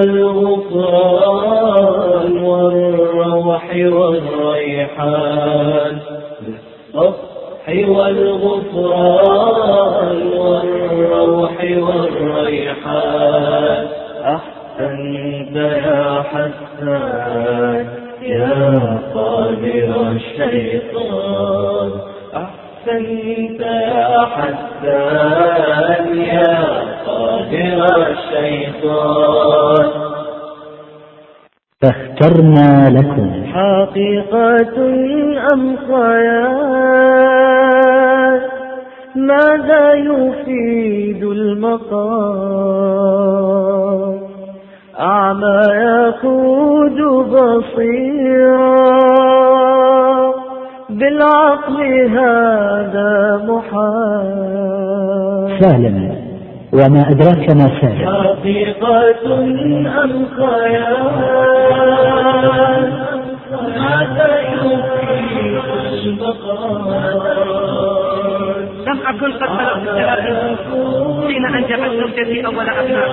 والغفران والروح والريحان. بالصفح والغفران والروح والريحان. أحسنت يا حسان يا قادر الشيطان. أحسنت يا حسان يا قادر الشيطان. فاخترنا لكم حقيقة أم خيال. ماذا يفيد المقام. أعمى يقود بصيرا بالعقل هذا محال. سالم وما أدراك ما سالم. حقيقة أم خيال. ماذا يفيد المقام. لم أكن قد بلغت ثلاثين حين أنجبت زوجتي أول أبناء.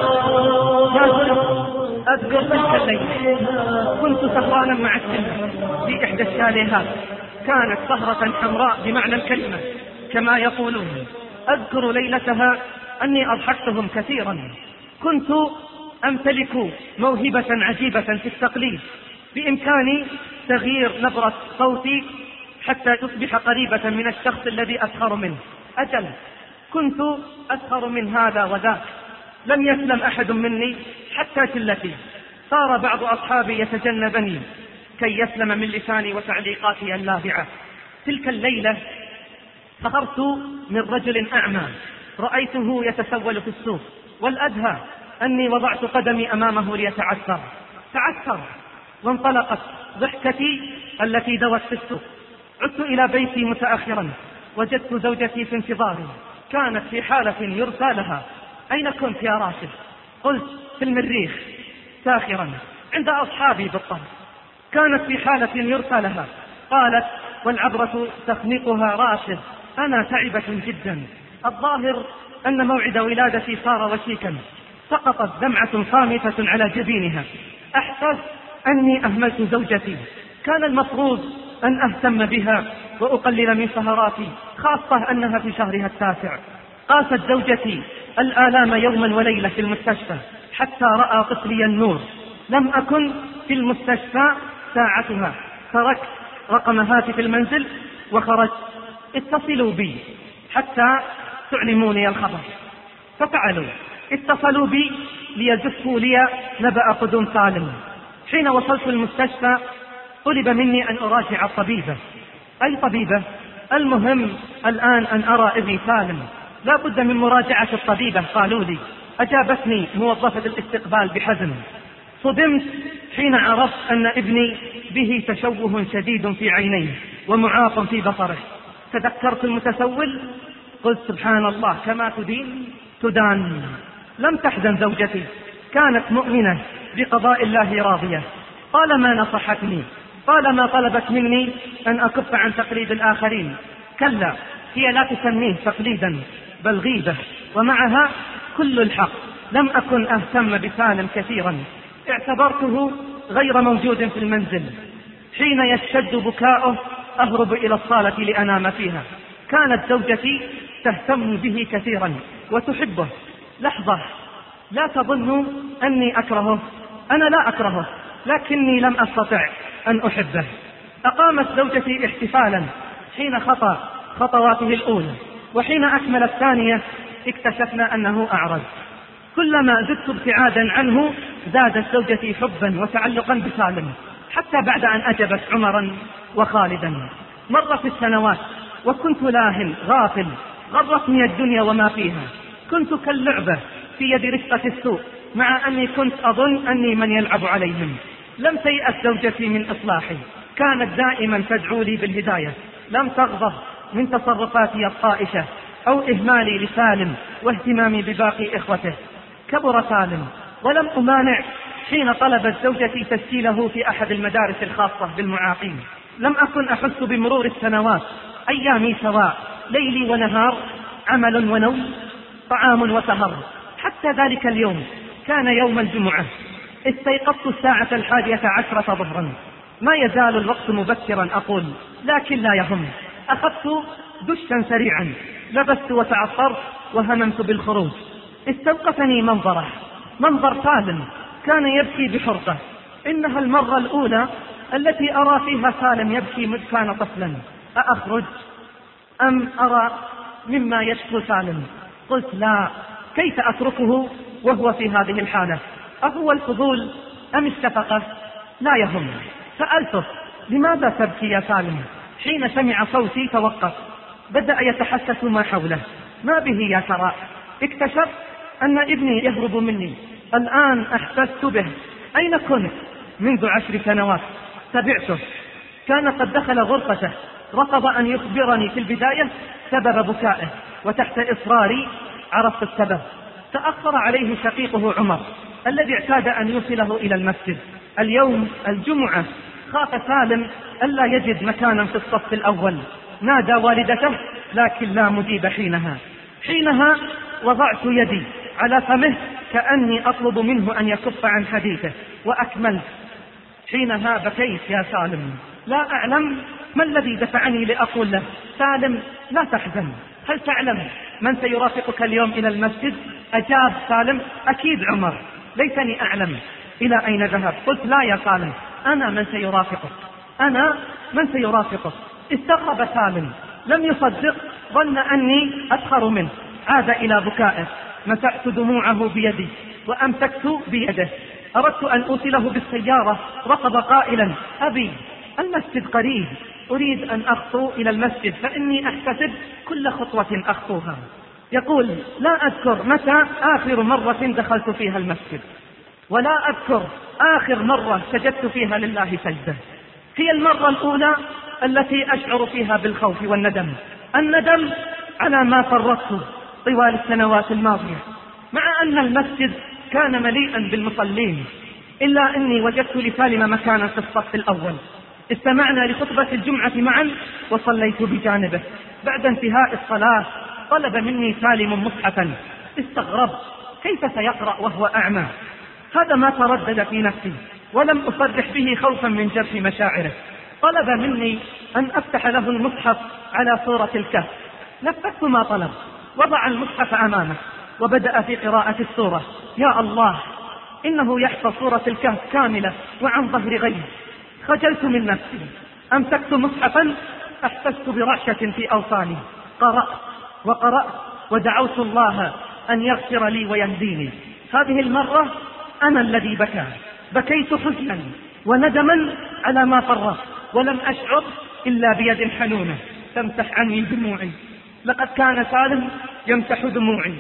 أذكر تلك الليلة كنت سهرانا مع السنة في إحدى الشاليهات. كانت سهرة حمراء بمعنى الكلمة كما يقولون. أذكر ليلتها أني أضحكتهم كثيرا. كنت أمتلك موهبة عجيبة في التقليد. بإمكاني تغيير نبرة صوتي حتى تصبح قريبة من الشخص الذي أسخر منه. أجل كنت أسخر من هذا وذاك. لم يسلم أحد مني حتى شلتي. صار بعض أصحابي يتجنبني كي يسلم من لساني وتعليقاتي اللاذعة. تلك الليلة سخرت من رجل أعمى رأيته يتسول في السوق، والأدهى أني وضعت قدمي أمامه ليتعثر. تعثر وانطلقت ضحكتي التي دوت في السوق. عدت إلى بيتي متأخرا. وجدت زوجتي في انتظاري. كانت في حالة يرثى لها. أين كنت يا راشد؟ قلت في المريخ ساخرا عند أصحابي بالطرف. كانت في حالة يرثى لها. قالت والعبرة تخنقها راشد أنا تعبة جدا. الظاهر أن موعد ولادتي صار وشيكا. سقطت دمعة صامتة على جبينها. أحسست أني أهملت زوجتي، كان المفروض أن أهتم بها وأقلل من سهراتي، خاصة أنها في شهرها التاسع. قاست زوجتي الآلام يوما وليلة في المستشفى حتى رأى طفلي النور. لم أكن في المستشفى ساعتها، تركت رقم هاتف المنزل وخرجت. اتصلوا بي حتى تعلموني الخبر، ففعلوا. اتصلوا بي ليزفوا لي نبأ قدوم سالم. حين وصلت المستشفى طلب مني أن أراجع الطبيبة. أي طبيبة؟ المهم الآن أن أرى ابني سالم، لا بد من مراجعة الطبيبة قالوا لي. أجابتني موظفة الاستقبال بحزن. صدمت حين عرفت أن ابني به تشوه شديد في عينيه ومعاق في بصره. تذكرت المتسول، قلت سبحان الله، كما تدين تدان. لم تحزن زوجتي، كانت مؤمنة بقضاء الله راضية. طالما نصحتني، طالما طلبت مني أن أكف عن تقليد الآخرين. كلا، هي لا تسميه تقليدا بل غيبة، ومعها كل الحق. لم أكن أهتم بسالم كثيرا، اعتبرته غير موجود في المنزل. حين يشتد بكاؤه أهرب إلى الصالة لأنام فيها. كانت زوجتي تهتم به كثيرا وتحبه. لحظة، لا تظنوا أني أكرهه، أنا لا أكرهه، لكني لم أستطع أن أحبه. أقامت زوجتي احتفالا حين خطى خطواته الأولى، وحين أكمل الثانية اكتشفنا أنه أعرج. كلما زدت ابتعادا عنه زادت زوجتي حبا وتعلقا بسالم، حتى بعد أن أجبت عمرا وخالدا. مرت السنوات وكنت لاهٍ غافل، غرتني الدنيا وما فيها. كنت كاللعبة في يد رفقة السوء، مع أني كنت أظن أني من يلعب عليهم. لم تيأس زوجتي من إصلاحي، كانت دائما تدعو لي بالهداية. لم تغضب من تصرفاتي الطائشة أو إهمالي لسالم واهتمامي بباقي إخوته. كبر سالم ولم أمانع حين طلبت زوجتي تسجيله في أحد المدارس الخاصة بالمعاقين. لم أكن أحس بمرور السنوات، أيامي سواء، ليلي ونهار، عمل ونوم، طعام وسهر. حتى ذلك اليوم كان يوم الجمعة. استيقظت الساعة الحادية عشرة ظهرا. ما يزال الوقت مبكرا أقول، لكن لا يهم. أخذت دشا سريعا، لبست وتعطرت وهممت بالخروج. استوقفني منظره، منظر سالم كان يبكي بحرقة. إنها المرة الأولى التي أرى فيها سالم يبكي مذ كان طفلا. أأخرج أم أرى مما يشكو سالم؟ قلت لا، كيف أتركه وهو في هذه الحالة؟ أهو الفضول أم الشفقة؟ لا يهم. سألته لماذا تبكي يا سالم؟ حين سمع صوتي توقف، بدأ يتحسس ما حوله. ما به يا ترى؟ اكتشف أن ابني يهرب مني. الآن أحسست به. أين كنت منذ عشر سنوات؟ تبعته، كان قد دخل غرفته، رفض أن يخبرني في البداية سبب بكائه، وتحت إصراري عرفت السبب. تأخر عليه شقيقه عمر الذي اعتاد أن يوصله إلى المسجد. اليوم الجمعة خاف سالم ألا يجد مكانا في الصف الأول. نادى والدته لكن لا مجيب. حينها حينها وضعت يدي على فمه كأني أطلب منه أن يكف عن حديثه، وأكملت. حينها بكيت يا سالم. لا أعلم ما الذي دفعني لأقول له سالم لا تحزن، هل تعلم من سيرافقك اليوم إلى المسجد؟ أجاب سالم أكيد عمر. ليتني أعلم إلى أين ذهب. قلت لا يا سالم، أنا من سيرافقك، أنا من سيرافقك. استغرب سالم، لم يصدق، ظن أني أسخر منه. عاد إلى بكائه. مسحت دموعه بيدي وأمسكت بيده. أردت أن أوصله بالسيارة، رفض قائلا أبي المسجد قريب، أريد أن أخطو إلى المسجد فإني أحتسب كل خطوة أخطوها. يقول لا أذكر متى آخر مرة دخلت فيها المسجد، ولا أذكر آخر مرة سجدت فيها لله سجدة. هي المرة الأولى التي أشعر فيها بالخوف والندم، الندم على ما فرطت طوال السنوات الماضية. مع أن المسجد كان مليئا بالمصلين، إلا أني وجدت لسالم مكانا في الصف الأول. استمعنا لخطبة الجمعة معا وصليت بجانبه. بعد انتهاء الصلاة طلب مني سالم مصحفا. استغربت، كيف سيقرأ وهو أعمى؟ هذا ما تردد في نفسي، ولم أصرح به خوفا من جرح مشاعره. طلب مني أن أفتح له المصحف على سورة الكهف. نفذت ما طلب، وضع المصحف أمامه وبدأ في قراءة السورة. يا الله، إنه يحفظ سورة الكهف كاملة وعن ظهر غيب. خجلت من نفسي، أمسكت مصحفا، أحسست برعشة في أوصالي. قرأت وقرأت ودعوت الله أن يغفر لي ويهديني. هذه المرة أنا الذي بكى، بكيت حزنا وندما على ما فرط، ولم أشعر إلا بيد حنونة تمسح عني دموعي. لقد كان سالم يمسح دموعي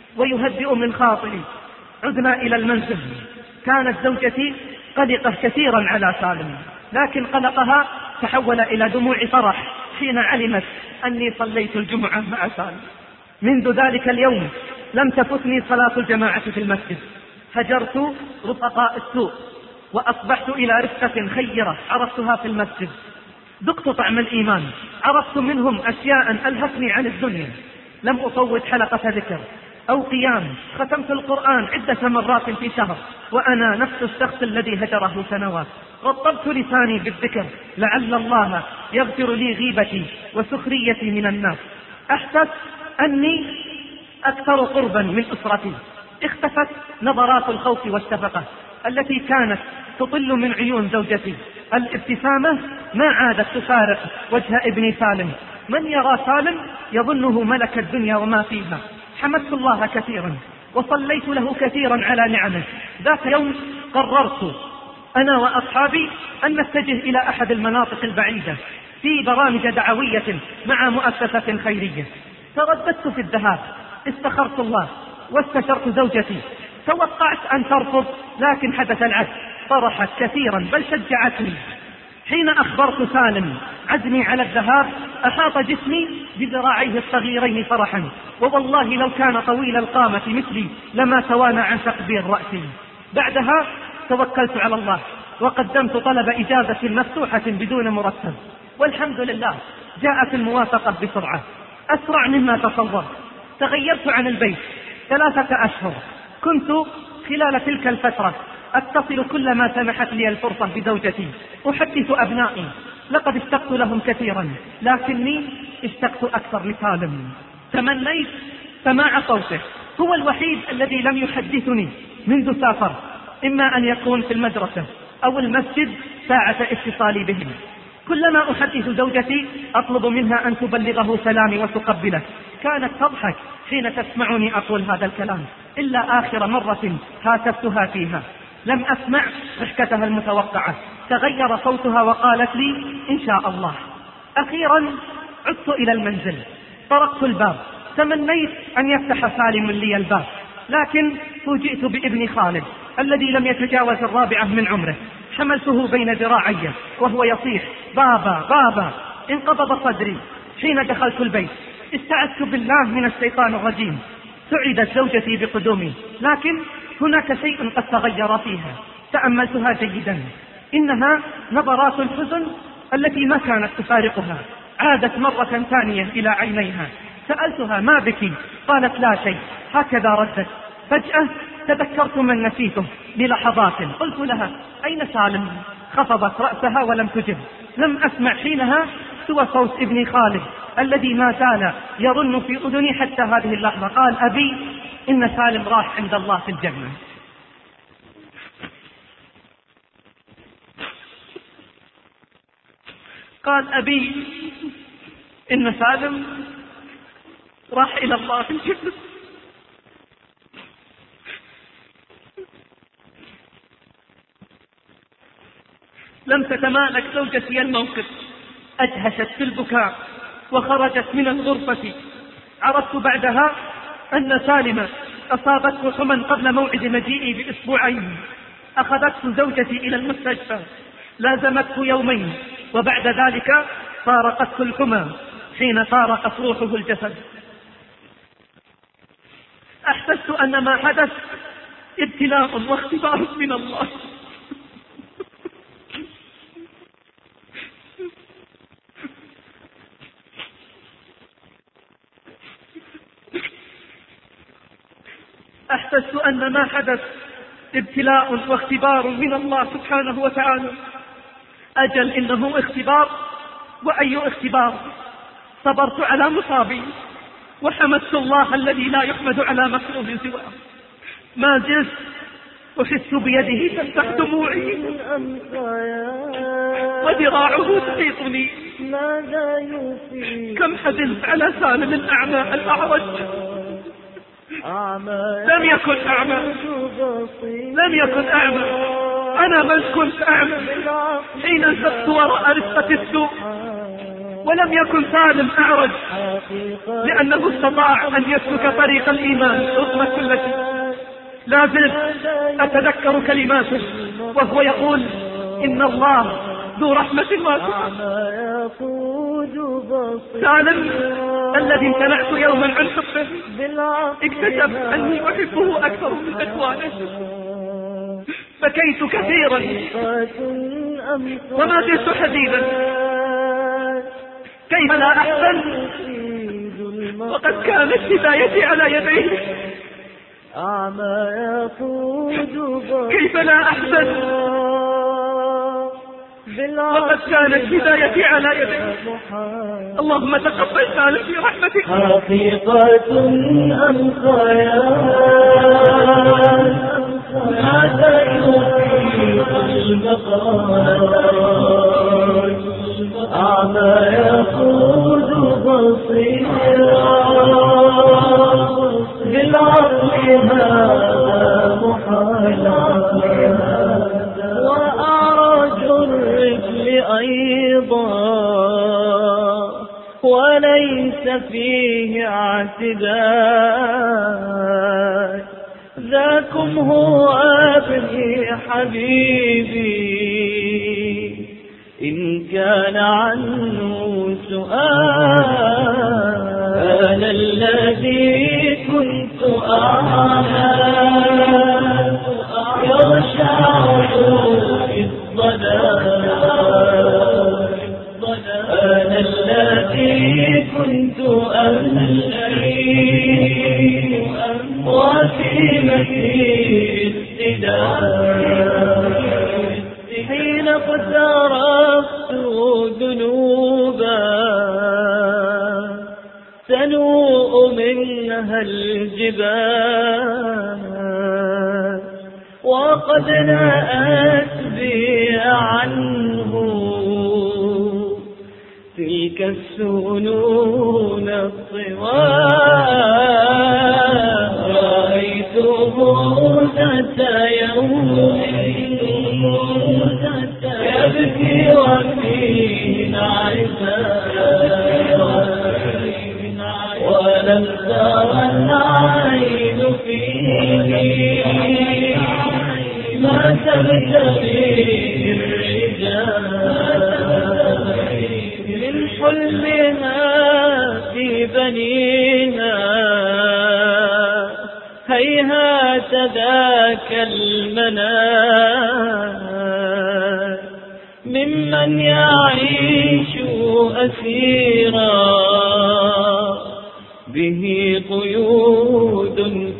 ويهدئ من خاطري. عدنا إلى المنزل. كانت زوجتي قلقة كثيرا على سالم، لكن قلقها تحول إلى دموع فرح حين علمت أني صليت الجمعة مع سالم. منذ ذلك اليوم لم تفتني صلاة الجماعة في المسجد. هجرت رفقاء السوء وأصبحت إلى رفقة خيرة عرفتها في المسجد. ذقت طعم الإيمان، عرفت منهم أشياء ألهتني عن الدنيا. لم أفوت حلقة ذكر أو قيام. ختمت القرآن عدة مرات في شهر وأنا نفس الشخص الذي هجره سنوات. رطبت لساني بالذكر لعل الله يغفر لي غيبتي وسخريتي من الناس. أحسس أني أكثر قربا من أسرتي. اختفت نظرات الخوف والشفقة التي كانت تطل من عيون زوجتي. الابتسامة ما عادت تفارق وجه ابني سالم. من يرى سالم يظنه ملك الدنيا وما فيها. حمدت الله كثيرا وصليت له كثيرا على نعمه. ذات يوم قررت أنا وأصحابي أن نتجه إلى أحد المناطق البعيدة في برامج دعوية مع مؤسسة خيرية. ترددت في الذهاب، استخرت الله واستشرت زوجتي. توقعت أن ترفض، لكن حدث العكس، فرحت كثيرا بل شجعتني. حين أخبرت سالم عزمي على الذهاب أحاط جسمي بذراعيه الصغيرين فرحا، ووالله لو كان طويل القامة مثلي لما توانى عن تقبيل رأسي. بعدها توكلت على الله وقدمت طلب إجازة مفتوحة بدون مرتب، والحمد لله جاءت الموافقة بسرعة أسرع مما تصورت. تغيرت عن البيت ثلاثة أشهر. كنت خلال تلك الفترة أتصل كلما سمحت لي الفرصة بزوجتي، أحدث أبنائي. لقد اشتقت لهم كثيرا، لكني اشتقت أكثر لسالم. تمنيت سماع صوته، هو الوحيد الذي لم يحدثني منذ سافر، إما أن يكون في المدرسة أو المسجد ساعة اتصالي بهم. كلما أحدث زوجتي أطلب منها أن تبلغه سلامي وتقبله. كانت تضحك حين تسمعني أقول هذا الكلام، إلا آخر مرة هاتفتها فيها لم أسمع ضحكتها المتوقعة. تغير صوتها وقالت لي إن شاء الله. أخيرا عدت إلى المنزل، طرقت الباب، تمنيت أن يفتح سالم لي الباب، لكن فوجئت بابني خالد الذي لم يتجاوز الرابعة من عمره. حملته بين ذراعي وهو يصيح بابا بابا. انقبض صدري حين دخلت البيت. استعذت بالله من الشيطان الرجيم. سعدت زوجتي بقدومي، لكن هناك شيء قد تغير فيها. تأملتها جيدا، إنها نظرات الحزن التي ما كانت تفارقها عادت مرة ثانية إلى عينيها. سألتها ما بك؟ قالت لا شيء. هكذا ردت. فجأة تذكرت من نسيته للحظات. قلت لها أين سالم؟ خفضت رأسها ولم تجب. لم أسمع حينها سوى صوت ابني خالد الذي ما زال يرن في أذني حتى هذه اللحظة. قال أبي إن سالم راح عند الله في الجنة. قال أبي إن سالم راح إلى الله في الجنة. لم تتمالك زوجتي الموقف، أدهشت في البكاء وخرجت من الغرفة. عرفت بعدها أن سالم أصابته حمى قبل موعد مجيئي بأسبوعين. أخذته زوجتي إلى المستشفى، لازمته يومين، وبعد ذلك فارقته الحمى حين فارقت روحه الجسد. أحسست أن ما حدث ابتلاء واختبار من الله. أحسست أن ما حدث ابتلاء واختبار من الله سبحانه وتعالى. أجل إنه اختبار، وأي اختبار. صبرت على مصابي وحمدت الله الذي لا يحمد على مكروه سواه. ما زلت أحس بيده تفتح دموعي وذراعه تحيطني. كم حزنت على سالم الأعمى الأعرج. لم يكن أعمى، لم يكن أعمى، أنا من كنت أعمى حين انسبت وراء رفقة السوء. ولم يكن سالم أعرج لأنه استطاع أن يسلك طريق الإيمان رغم كل شيء. لا زلت أتذكر كلماته وهو يقول إن الله ذو رحمة واسعة. سالم الذي امتنعت يوما عن حبه اكتشف أني أحبه أكثر من إخوانه. بكيت كثيرا وما زلت حزينا. كيف لا أحزن وقد كانت هدايتي على يديه؟ كيف لا أحزن وقد كانت هدايتي على يديه؟ اللهم تقبل سالم في رحمتك. حقيقة أم خيال ماذا يفيد المقال؟ أعمى يقود بصيرا بالعقل هذا محال، وأعرج الرجل أيضا وليس فيه اعتدال. ذاكم هو ابني حبيبي إن كان عنه سؤال. أنا الذي كنت أعمل يرشع في الضلال. أنا الذي كنت أملي وفي مسير السداد. حين اقترفت ذنوبا تنوء منها الجبال، وقد نأت بي عنه تلك السنون الطوال. رأيته ذات يوم يبكي وفينا عتاب، ولم ترى العين فيه ما تبتغي الرجال. من حلمها في بنينا هيهات ذاك المنال. ممن يعيش أسيرا به قيود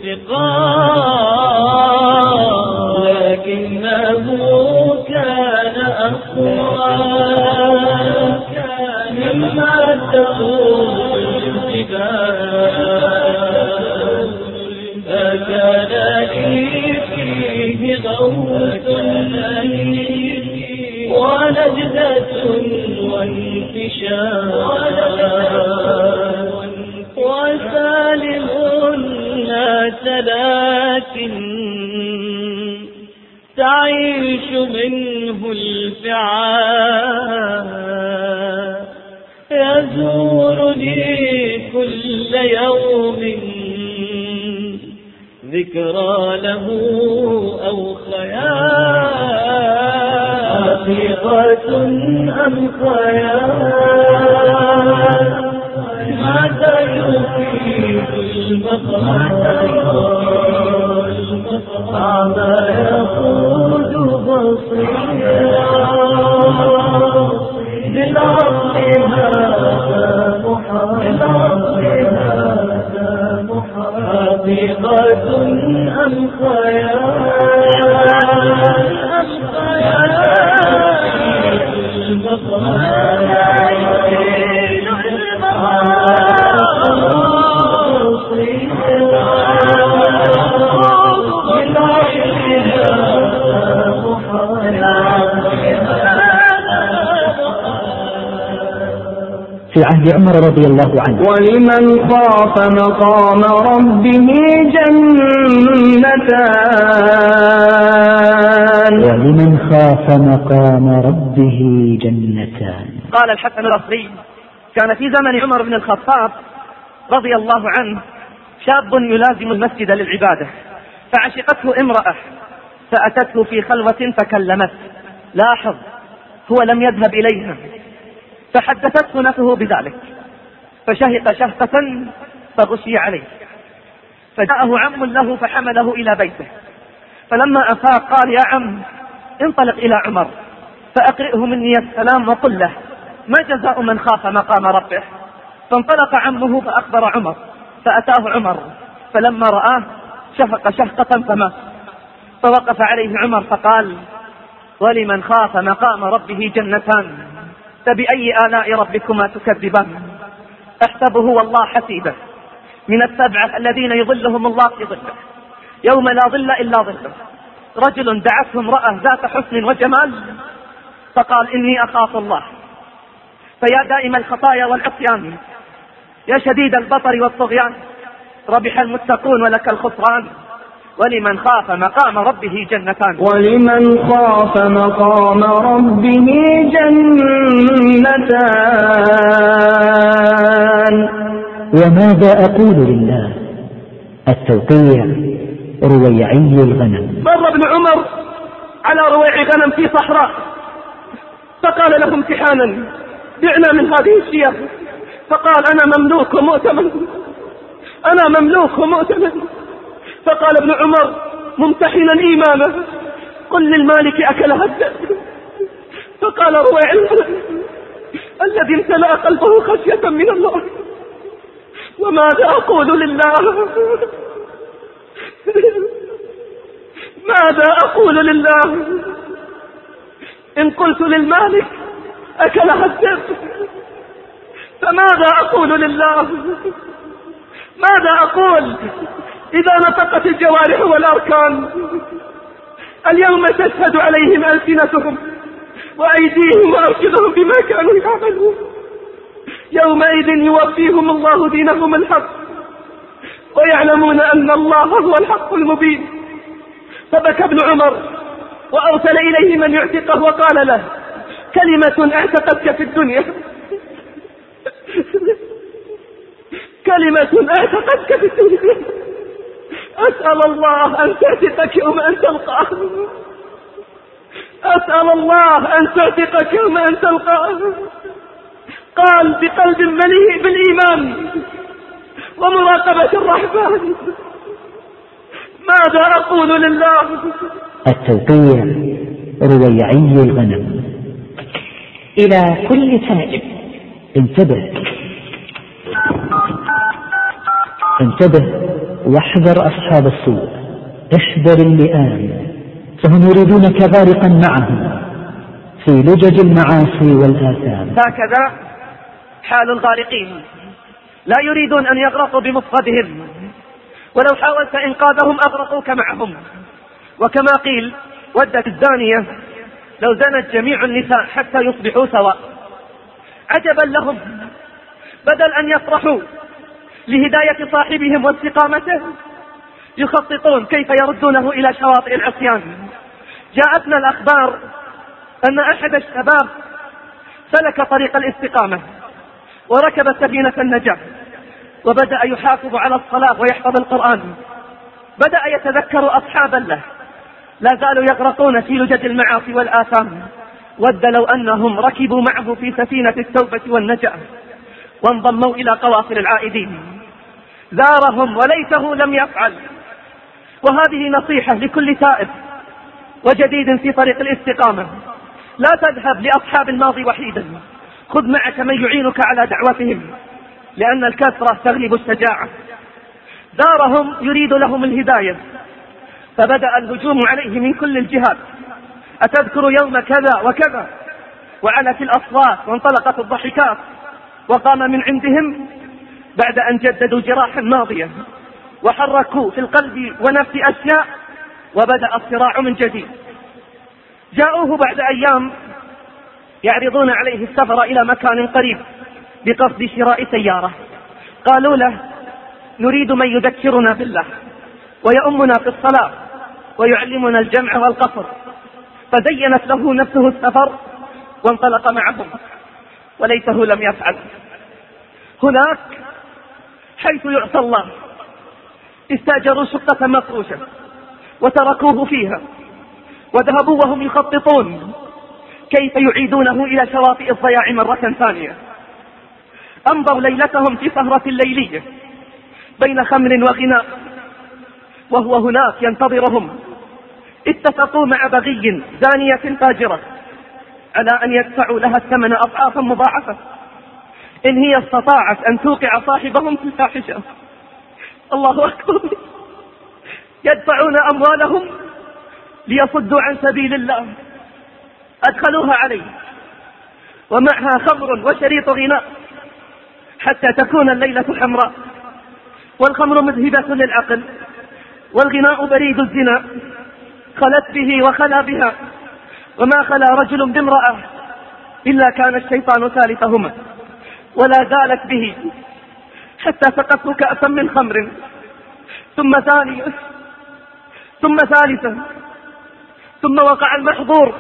ثقال، لكنه كان أقوى مما تقول الجبال. فكان لي فيه غوث ونجدة وانتشار، وسالم الناس لكن تعيش منه الفعال. يزورني كل يوم ذكرى له أو خيال. حقيقة أم خيال ماذا يفيد المقال؟ أعمى يقود بصيرا بالعقل هذا محال. حقيقة أم خيال أم خيال في عهد عمر رضي الله عنه: ولمن خاف مقام ربه جنتان ولمن خاف مقام ربه جنتان. قال الحسن البصري: كان في زمن عمر بن الخطاب رضي الله عنه شاب يلازم المسجد للعبادة، فعشقته امرأة فأتته في خلوة فكلمته. لاحظ، هو لم يذهب إليها، فحدثته نفسه بذلك، فشهق شهقة فغشي عليه، فجاءه عم له فحمله إلى بيته، فلما أفاق قال: يا عم، انطلق إلى عمر فأقرئه مني السلام وقل له: ما جزاء من خاف مقام ربه؟ فانطلق عمه فأخبر عمر، فأتاه عمر، فلما رآه شفق شهقة فمات. فوقف عليه عمر فقال: ولمن خاف مقام ربه جنتان، فبأي آلاء ربكما تكذبان؟ احسبه والله حسيبه من السبعة الذين يظلهم الله في ظله يوم لا ظل إلا ظله، رجل دعته امرأة ذات حسن وجمال فقال: إني أخاف الله. فيا دائم الخطايا والعصيان، يا شديد البطر والطغيان، ربح المتقون ولك الخسران. ولمن خاف مقام ربه جنتان. ولمن خاف مقام ربه جنتان. وماذا أقول لله؟ التوقيع: رويعي الغنم. مر ابن عمر على رويع غنم في صحراء، فقال له امتحانا: بعنا من هذه الشياه. فقال: أنا مملوك ومؤتمن، أنا مملوك ومؤتمن. فقال ابن عمر ممتحنا إيمانه: قل للمالك أكلها الذئب. فقال رويع الذي امتلأ قلبه خشية من الله: وماذا أقول لله؟ ماذا أقول لله؟ إن قلت للمالك أكلها الذئب فماذا أقول لله؟ ماذا أقول إذا نطقت الجوارح والأركان؟ اليوم تشهد عليهم ألسنتهم وأيديهم وأرجلهم بما كانوا يعملون، يومئذ يوفيهم الله دينهم الحق ويعلمون أن الله هو الحق المبين. فبكى ابن عمر وأرسل إليه من يعتقه وقال له: كلمة اعتقدك في الدنيا، كلمة اعتقدك في الدنيا، أسأل الله أن تعتقك يوم أن تلقاه، أسأل الله أن تعتقك يوم أن تلقاه. قال بقلب مليء بالإيمان ومراقبة الرحمن: ماذا أقول لله؟ التوقيع: رويعي الغنم. إلى كل تائب: انتبه انتبه واحذر أصحاب السوء، احذر اللئام، فهم يريدونك غارقا معهم في لجج المعاصي والآثام. هكذا حال الغارقين، لا يريدون أن يغرقوا بمفردهم، ولو حاولت إنقاذهم أغرقوك معهم. وكما قيل: ودت الزانية لو زنت جميع النساء حتى يصبحوا سواء. عجبا لهم، بدل أن يفرحوا لهداية صاحبهم واستقامته يخططون كيف يردونه إلى شواطئ العصيان. جاءتنا الأخبار أن أحد الشباب سلك طريق الاستقامة وركب سفينة النجاة وبدأ يحافظ على الصلاة ويحفظ القرآن. بدأ يتذكر أصحابا له لا زالوا يغرقون في لجج المعاصي والآثام. ود لو أنهم ركبوا معه في سفينة التوبة والنجاة وانضموا إلى قواصر العائدين. زارهم وليته لم يفعل. وهذه نصيحة لكل تائب وجديد في طريق الاستقامة: لا تذهب لأصحاب الماضي وحيدا، خذ معك من يعينك على دعوتهم، لأن الكثرة تغلب الشجاعة. دارهم يريد لهم الهداية، فبدأ الهجوم عليه من كل الجهات. أتذكر يوم كذا وكذا، وعلت الأصوات وانطلقت الضحكات، وقام من عندهم بعد أن جددوا جراحا ماضية وحركوا في القلب ونفس أشياء، وبدأ الصراع من جديد. جاءوه بعد أيام يعرضون عليه السفر إلى مكان قريب بقصد شراء سيارة. قالوا له: نريد من يذكرنا بالله ويؤمنا في الصلاة ويعلمنا الجمع والقصر. فزينت له نفسه السفر وانطلق معهم، وليته لم يفعل. هناك حيث يعصى الله استاجروا شقة مفروشة وتركوه فيها، وذهبوا وهم يخططون كيف يعيدونه إلى شواطئ الضياع مرة ثانية. أمضوا ليلتهم في سهرة ليلية بين خمر وغناء، وهو هناك ينتظرهم. اتفقوا مع بغي زانية فاجرة على أن يدفعوا لها الثمن أضعافا مضاعفة إن هي استطاعت أن توقع صاحبهم في الفاحشة. الله أكبر! يدفعون أموالهم ليصدوا عن سبيل الله. أدخلوها عليه ومعها خمر وشريط غناء حتى تكون الليلة حمراء، والخمر مذهبة للعقل، والغناء بريد الزنا، خلت به وخلا بها، وما خلا رجل بامرأة إلا كان الشيطان ثالثهما، ولا زالت به حتى سقته كأسا من خمر، ثم ثانية، ثم ثالثة، ثم وقع المحظور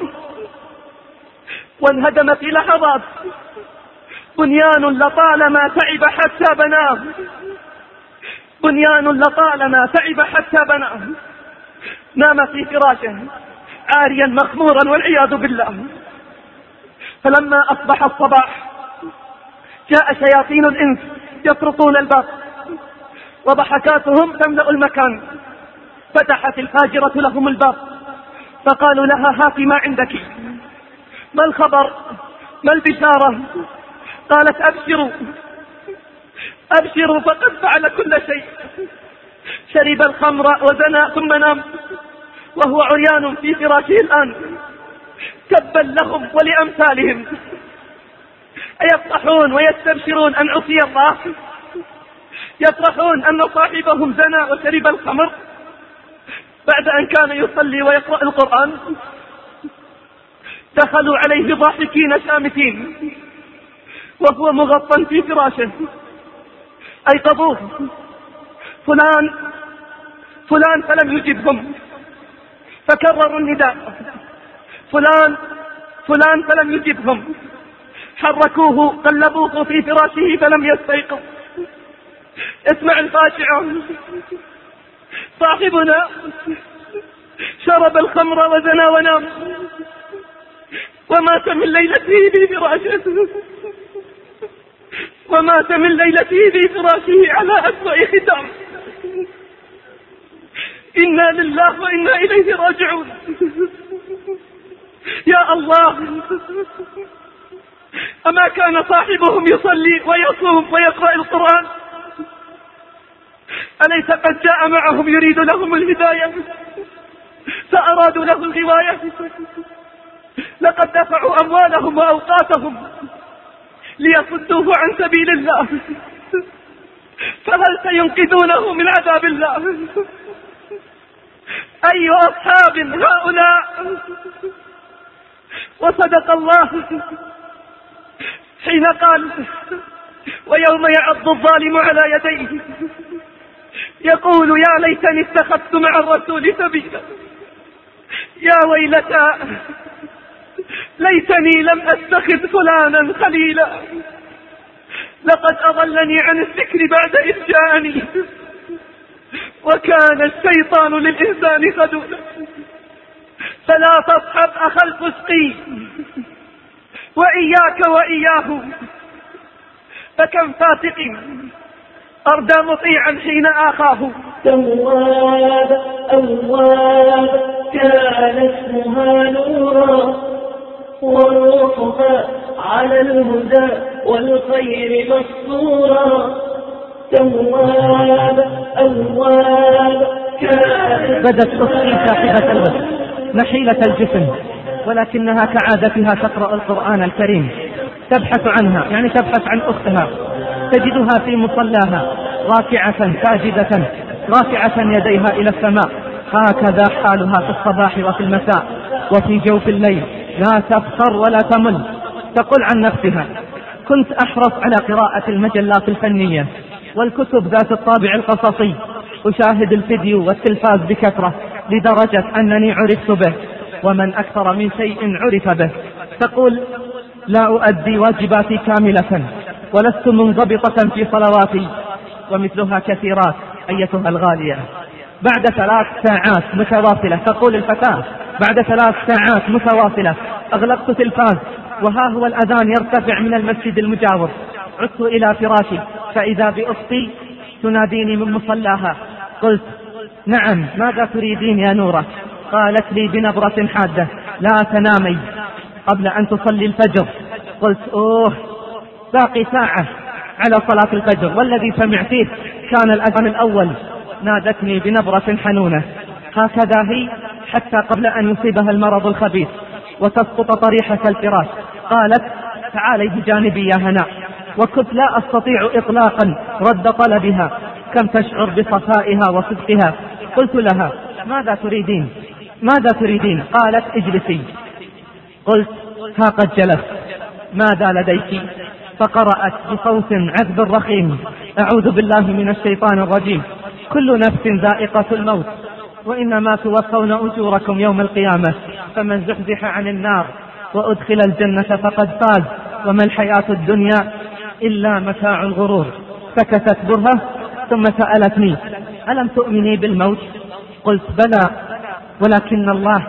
وانهدم في لحظات. بنيان لطالما تعب حتى بناه، بنيان لطالما تعب حتى بناه. نام في فراشه عاريا مخمورا والعياذ بالله. فلما أصبح الصباح جاء شياطين الإنس يطرقون الباب وضحكاتهم تملأ المكان. فتحت الفاجرة لهم الباب فقالوا لها: هاتي ما عندك، ما الخبر، ما البشارة؟ قالت: أبشروا أبشروا فقد فعل كل شيء. شرب الخمر وزنى ثم نام وهو عريان في فراشه الآن. تبا لهم ولأمثالهم، أيفرحون ويستبشرون أن عصي الله؟ يفرحون أن صاحبهم زنى وشرب الخمر بعد أن كان يصلي ويقرأ القرآن؟ دخلوا عليه ضاحكين شامتين وهو مغطى في فراشه. أيقظوه: فلان فلان، فلم يجبهم، فكرروا النداء: فلان فلان، فلم يجبهم. حركوه قلبوه في فراشه فلم يستيقظ. اسمع الفاجعة: صاحبنا شرب الخمر وزنى ونام ومات من ليلته في فراشه، ومات من ليلته في فراشه على أسوأ ختام. إنا لله وإنا إليه راجعون. يا الله، أما كان صاحبهم يصلي ويصوم ويقرأ القرآن؟ أليس قد جاء معهم يريد لهم الهداية فأرادوا له الغواية؟ لقد دفعوا أموالهم وأوقاتهم ليصدوه عن سبيل الله، فهل سينقذونه من عذاب الله؟ أي أصحاب هؤلاء؟ وصدق الله حين قال: ويوم يعض الظالم على يديه يقول يا ليتني اتخذت مع الرسول سبيلا، يا ويلتى ليتني لم أتخذ فلانا خليلا، لقد أضلني عن الذكر بعد إذ جاءني وكان الشيطان للإنسان خذولا. فلا تصحب أخا الفسقي وإياك وإياه، فكم فاسق أردى مطيعا حين آخاه. تواب أواب كان اسمها نورا، وروحها على الهدى والخير مسطورا. تواب أواب بدت أختي ساحبة الوجه نحيلة الجسم، ولكنها كعادتها تقرأ القرآن الكريم، تبحث عنها يعني تبحث عن أختها، تجدها في مصلاها راكعة ساجدة رافعة يديها إلى السماء. هكذا حالها في الصباح وفي المساء وفي جوف الليل، لا تفتر ولا تمل. تقول عن نفسها: كنت أحرص على قراءة المجلات الفنية والكتب ذات الطابع القصصي، أشاهد الفيديو والتلفاز بكثرة لدرجة أنني عرفت به، ومن أكثر من شيء عرف به. تقول: لا أؤدي واجباتي كاملة ولست منضبطة في صلواتي، ومثلها كثيرات أيتها الغالية. بعد ثلاث ساعات متواصلة، تقول الفتاة، بعد ثلاث ساعات متواصلة أغلقت تلفاز وها هو الأذان يرتفع من المسجد المجاور، عدت إلى فراشي فإذا بأختي تناديني من مصلاها. قلت: نعم، ماذا تريدين يا نورة؟ قالت لي بنبرة حادة: لا تنامي قبل أن تصلي الفجر. قلت: أوه، باقي ساعة على صلاة الفجر والذي سمعتيه كان الأذان الأول. نادتني بنبرة حنونة، هكذا هي حتى قبل أن يصيبها المرض الخبيث وتسقط طريحة الفراش. قالت: تعالي بجانبي يا هناء. وكنت لا أستطيع إطلاقا رد طلبها، كم تشعر بصفائها وصدقها. قلت لها: ماذا تريدين؟ ماذا تريدين؟ قالت: اجلسي. قلت: ها قد جلست، ماذا لديك؟ فقرأت بصوت عذب رخيم: أعوذ بالله من الشيطان الرجيم، كل نفس ذائقة الموت وإنما توفون أجوركم يوم القيامة، فمن زحزح عن النار وأدخل الجنة فقد فاز، وما الحياة الدنيا إلا متاع الغرور. سكتت برهة ثم سألتني: ألم تؤمني بالموت؟ قلت: بلى، ولكن الله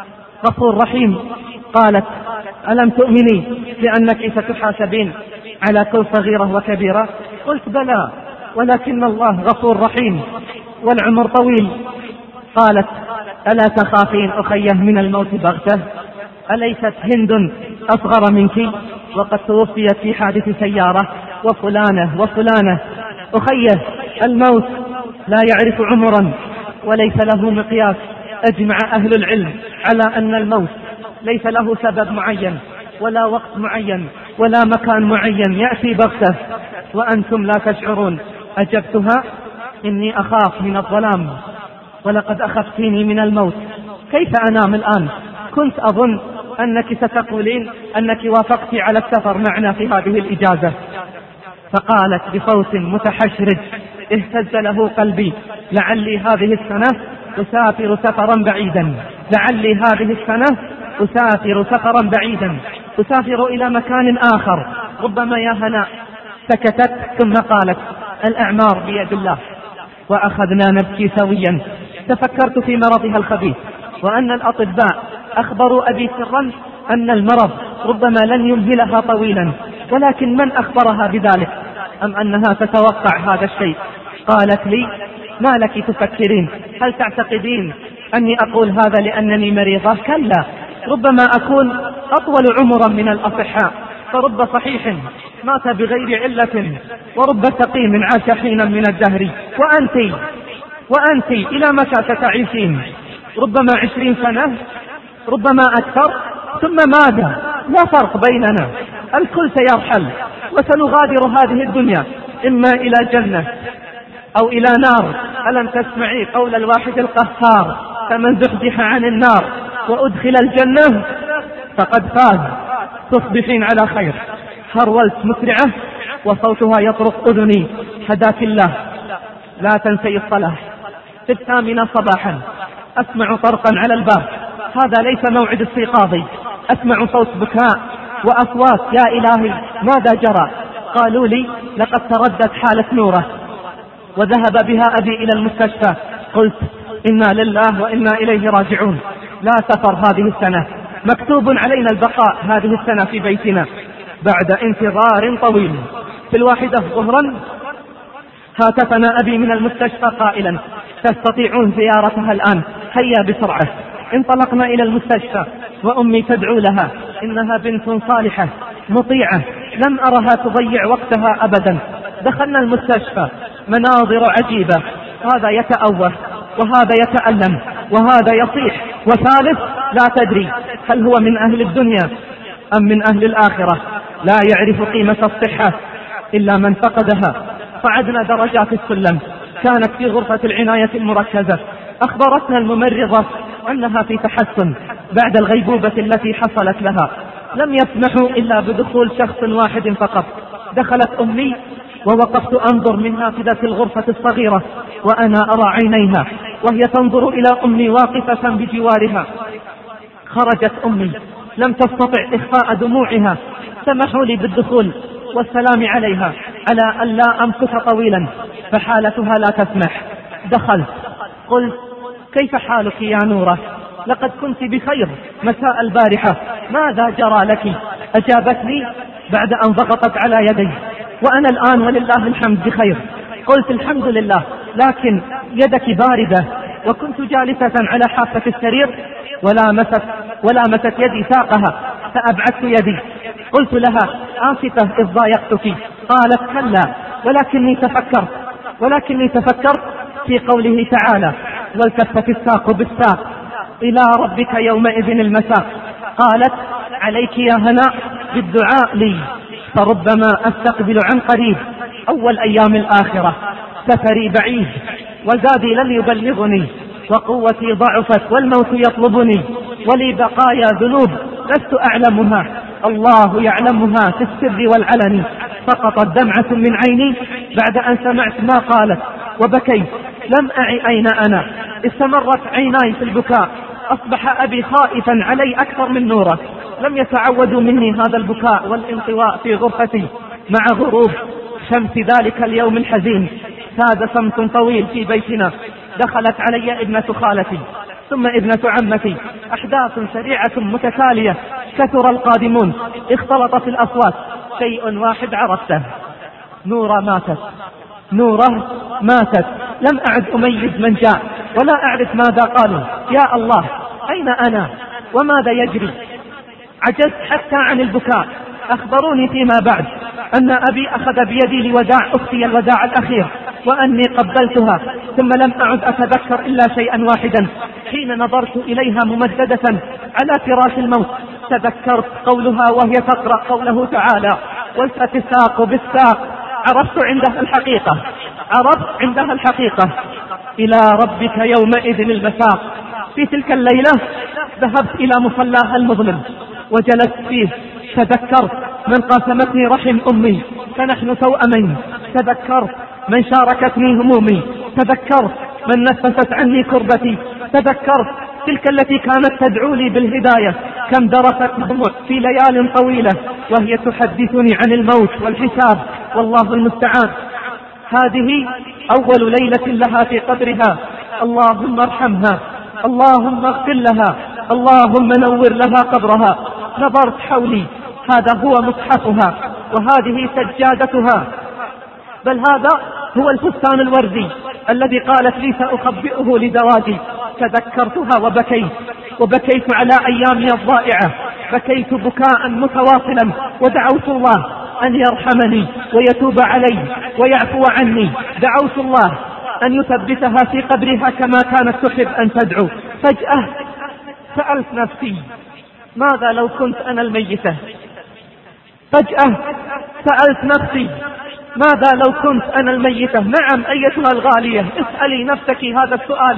غفور رحيم. قالت: ألم تؤمني لأنك ستحاسبين على كل صغيرة وكبيرة؟ قلت: بلى، ولكن الله غفور رحيم والعمر طويل. قالت: ألا تخافين أخيه من الموت بغتة؟ أليست هند أصغر منك وقد توفيت في حادث سيارة وفلانة وفلانة؟ أخيه، الموت لا يعرف عمرا وليس له مقياس. أجمع أهل العلم على أن الموت ليس له سبب معين ولا وقت معين ولا مكان معين، يأتي بغتة وأنتم لا تشعرون. أجبتها: إني أخاف من الظلام ولقد أخفتيني من الموت، كيف أنام الآن؟ كنت أظن أنك ستقولين أنك وافقت على السفر معنا في هذه الإجازة. فقالت بصوت متحشرج اهتز له قلبي: لعلي هذه السنة أسافر سفرا بعيدا، لعلي هذه السنة أسافر سفرا بعيدا، أسافر إلى مكان آخر ربما يا هناء. سكتت ثم قالت: الأعمار بيد الله. وأخذنا نبكي سويا. تفكرت في مرضها الخبيث وأن الأطباء أخبروا أبي سرا أن المرض ربما لن يمهلها طويلا، ولكن من أخبرها بذلك أم أنها تتوقع هذا الشيء؟ قالت لي: ما لك تفكرين؟ هل تعتقدين أني أقول هذا لأنني مريضة؟ كلا، ربما أكون أطول عمرا من الأصحاء، فرب صحيح مات بغير علة ورب سقيم عاش حينا من الدهر. وأنت وأنت إلى متى ستعيشين؟ ربما عشرين سنة، ربما أكثر، ثم ماذا؟ لا فرق بيننا، الكل سيرحل وسنغادر هذه الدنيا إما إلى جنة أو إلى نار. ألم تسمعي قول الواحد القهار: فمن زحزح عن النار وأدخل الجنة فقد فاز. تصبحين على خير. هرولت مسرعة وصوتها يطرق أذني: هداك الله. لا تنسي الصلاة. في الثامنة صباحا أسمع طرقا على الباب، هذا ليس موعد استيقاظي. أسمع صوت بكاء وأصوات: يا إلهي ماذا جرى؟ قالوا لي: لقد تردت حالة نورة وذهب بها أبي إلى المستشفى. قلت: إنا لله وإنا إليه راجعون. لا سفر هذه السنة، مكتوب علينا البقاء هذه السنة في بيتنا. بعد انتظار طويل في الواحدة ظهرا هاتفنا أبي من المستشفى قائلا: تستطيعون زيارتها الآن، هيا بسرعة. انطلقنا إلى المستشفى وأمي تدعو لها، إنها بنت صالحة مطيعة لم أرها تضيع وقتها أبدا. دخلنا المستشفى، مناظر عجيبة، هذا يتأوه وهذا يتألم وهذا يصيح، وثالث لا تدري هل هو من أهل الدنيا أم من أهل الآخرة. لا يعرف قيمة الصحة إلا من فقدها. صعدنا درجات السلم، كانت في غرفة العناية المركزة. أخبرتنا الممرضة أنها في تحسن بعد الغيبوبة التي حصلت لها. لم يسمحوا إلا بدخول شخص واحد فقط. دخلت أمي ووقفت أنظر من نافذة الغرفة الصغيرة وأنا أرى عينيها وهي تنظر إلى أمي واقفة بجوارها. خرجت أمي لم تستطع إخفاء دموعها. سمحوا لي بالدخول والسلام عليها على أن لا أمكث طويلا، فحالتها لا تسمح. دخلت قلت: كيف حالك يا نورة؟ لقد كنت بخير مساء البارحة، ماذا جرى لك؟ أجابتني بعد أن ضغطت على يدي: وأنا الآن ولله الحمد بخير. قلت: الحمد لله، لكن يدك باردة. وكنت جالسة على حافة السرير ولامست ولامست يدي ساقها، فأبعدت يدي. قلت لها: آسفة إذ ضايقتك. قالت: كلا، ولكني تفكرت ولكني تفكرت في قوله تعالى: والتفت الساق بالساق إلى ربك يومئذ المساق. قالت: عليك يا هناء بالدعاء لي، فربما أستقبل عن قريب أول أيام الآخرة. سفري بعيد وزادي لم يبلغني، وقوتي ضعفت والموت يطلبني، ولي بقايا ذنوب لست أعلمها، الله يعلمها في السر والعلن. سقطت دمعة من عيني بعد أن سمعت ما قالت وبكيت. لم أعي أين أنا. استمرت عيناي في البكاء. أصبح أبي خائفا علي أكثر من نوره. لم يتعودوا مني هذا البكاء والانطواء في غرفتي. مع غروب شمس ذلك اليوم الحزين ساد صمت طويل في بيتنا. دخلت علي ابنة خالتي ثم ابنة عمتي. أحداث سريعة متتالية، كثر القادمون، اختلطت الأصوات. شيء واحد عرفته: نورة ماتت. نورة ماتت. لم أعد أميز من جاء ولا أعرف ماذا قالوا. يا الله، أين أنا وماذا يجري؟ عجزت حتى عن البكاء. أخبروني فيما بعد أن أبي أخذ بيدي لوداع أختي الوداع الأخير، وأني قبلتها، ثم لم أعد أتذكر إلا شيئا واحدا. حين نظرت إليها ممددة على فراش الموت تذكرت قولها وهي تقرأ قوله تعالى: والتفت الساق بالساق. عرفت عندها الحقيقة عرفت عندها الحقيقة إلى ربك يومئذ المساق. في تلك الليلة ذهبت إلى مصلاها المظلم وجلست فيه. تذكرت من قاسمتني رحم أمي فنحن توأمين. تذكرت من شاركتني همومي. تذكرت من نفست عني كربتي. تذكرت تلك التي كانت تدعو لي بالهداية. كم درست دموع في ليال طويلة وهي تحدثني عن الموت والحساب، والله المستعان. هذه أول ليلة لها في قبرها. اللهم ارحمها، اللهم اغفر لها، اللهم نور لها قبرها. نظرت حولي، هذا هو مصحفها وهذه سجادتها، بل هذا هو الفستان الوردي الذي قالت لي سأخبئه لزواجي. تذكرتها وبكيت وبكيت على أيامي الضائعة. بكيت بكاء متواصلا ودعوت الله أن يرحمني ويتوب علي ويعفو عني. دعوت الله أن يثبتها في قبرها كما كانت تحب أن تدعو. فجأة سألت نفسي: ماذا لو كنت أنا الميتة؟ فجأة سألت نفسي: ماذا لو كنت أنا الميتة؟ نعم أيتها الغالية، اسألي نفسك هذا السؤال: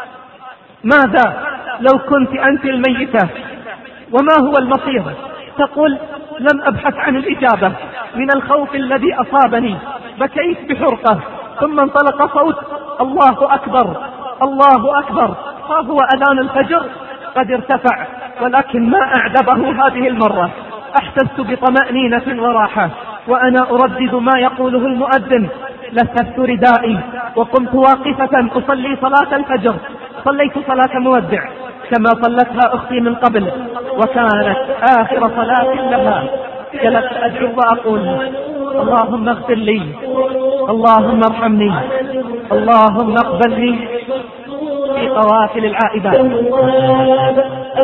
ماذا لو كنت أنت الميتة؟ وما هو المصير؟ تقول: لم أبحث عن الإجابة من الخوف الذي أصابني. بكيت بحرقة، ثم انطلق صوت: الله أكبر، الله أكبر. ها هو أذان الفجر قد ارتفع، ولكن ما أعذبه هذه المرة. أحسست بطمأنينة وراحة وأنا أردد ما يقوله المؤذن. لفت ردائي وقمت واقفة أصلي صلاة الفجر. صليت صلاة مودع كما صلتها أختي من قبل، وكانت آخر صلاة لها. جلست أدعو وأقول: اللهم اغفر لي، اللهم ارحمني، اللهم اقبلني في قوافل العائبات. أواب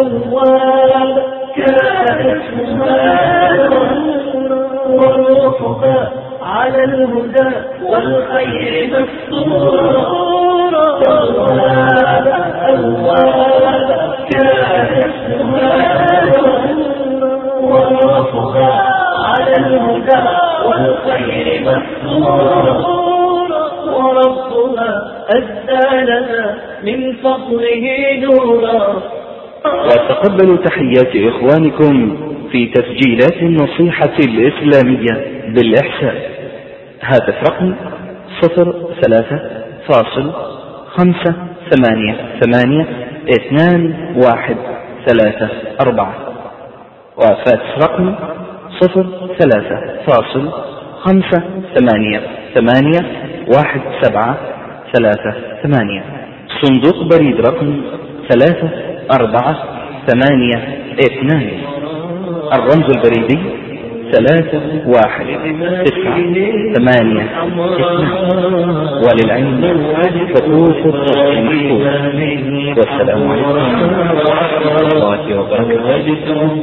أواب كانت وروحها على الهدى والخير مسطورة. تواب أواب كان اسمها ووصفها على الهدى والخير مسرورا وربها أزدى لها من فضله نورا. وتقبلوا تحيات إخوانكم في تسجيلات النصيحة الإسلامية بالإحسان. هاتف رقم صفر ثلاثة فاصل خمسة ثمانية ثمانية اثنان واحد ثلاثة أربعة، وفاكس رقم صفر ثلاثة فاصل خمسة ثمانية ثمانية واحد سبعة ثلاثة ثمانية. صندوق بريد رقم ثلاثة أربعة ثمانية اثنان. الرمز البريدي ثلاثة واحد تسعة ثمانية اثنان. وللعلم حقوق الطرق محفوظة. والسلام عليكم ورحمة الله وبركاته.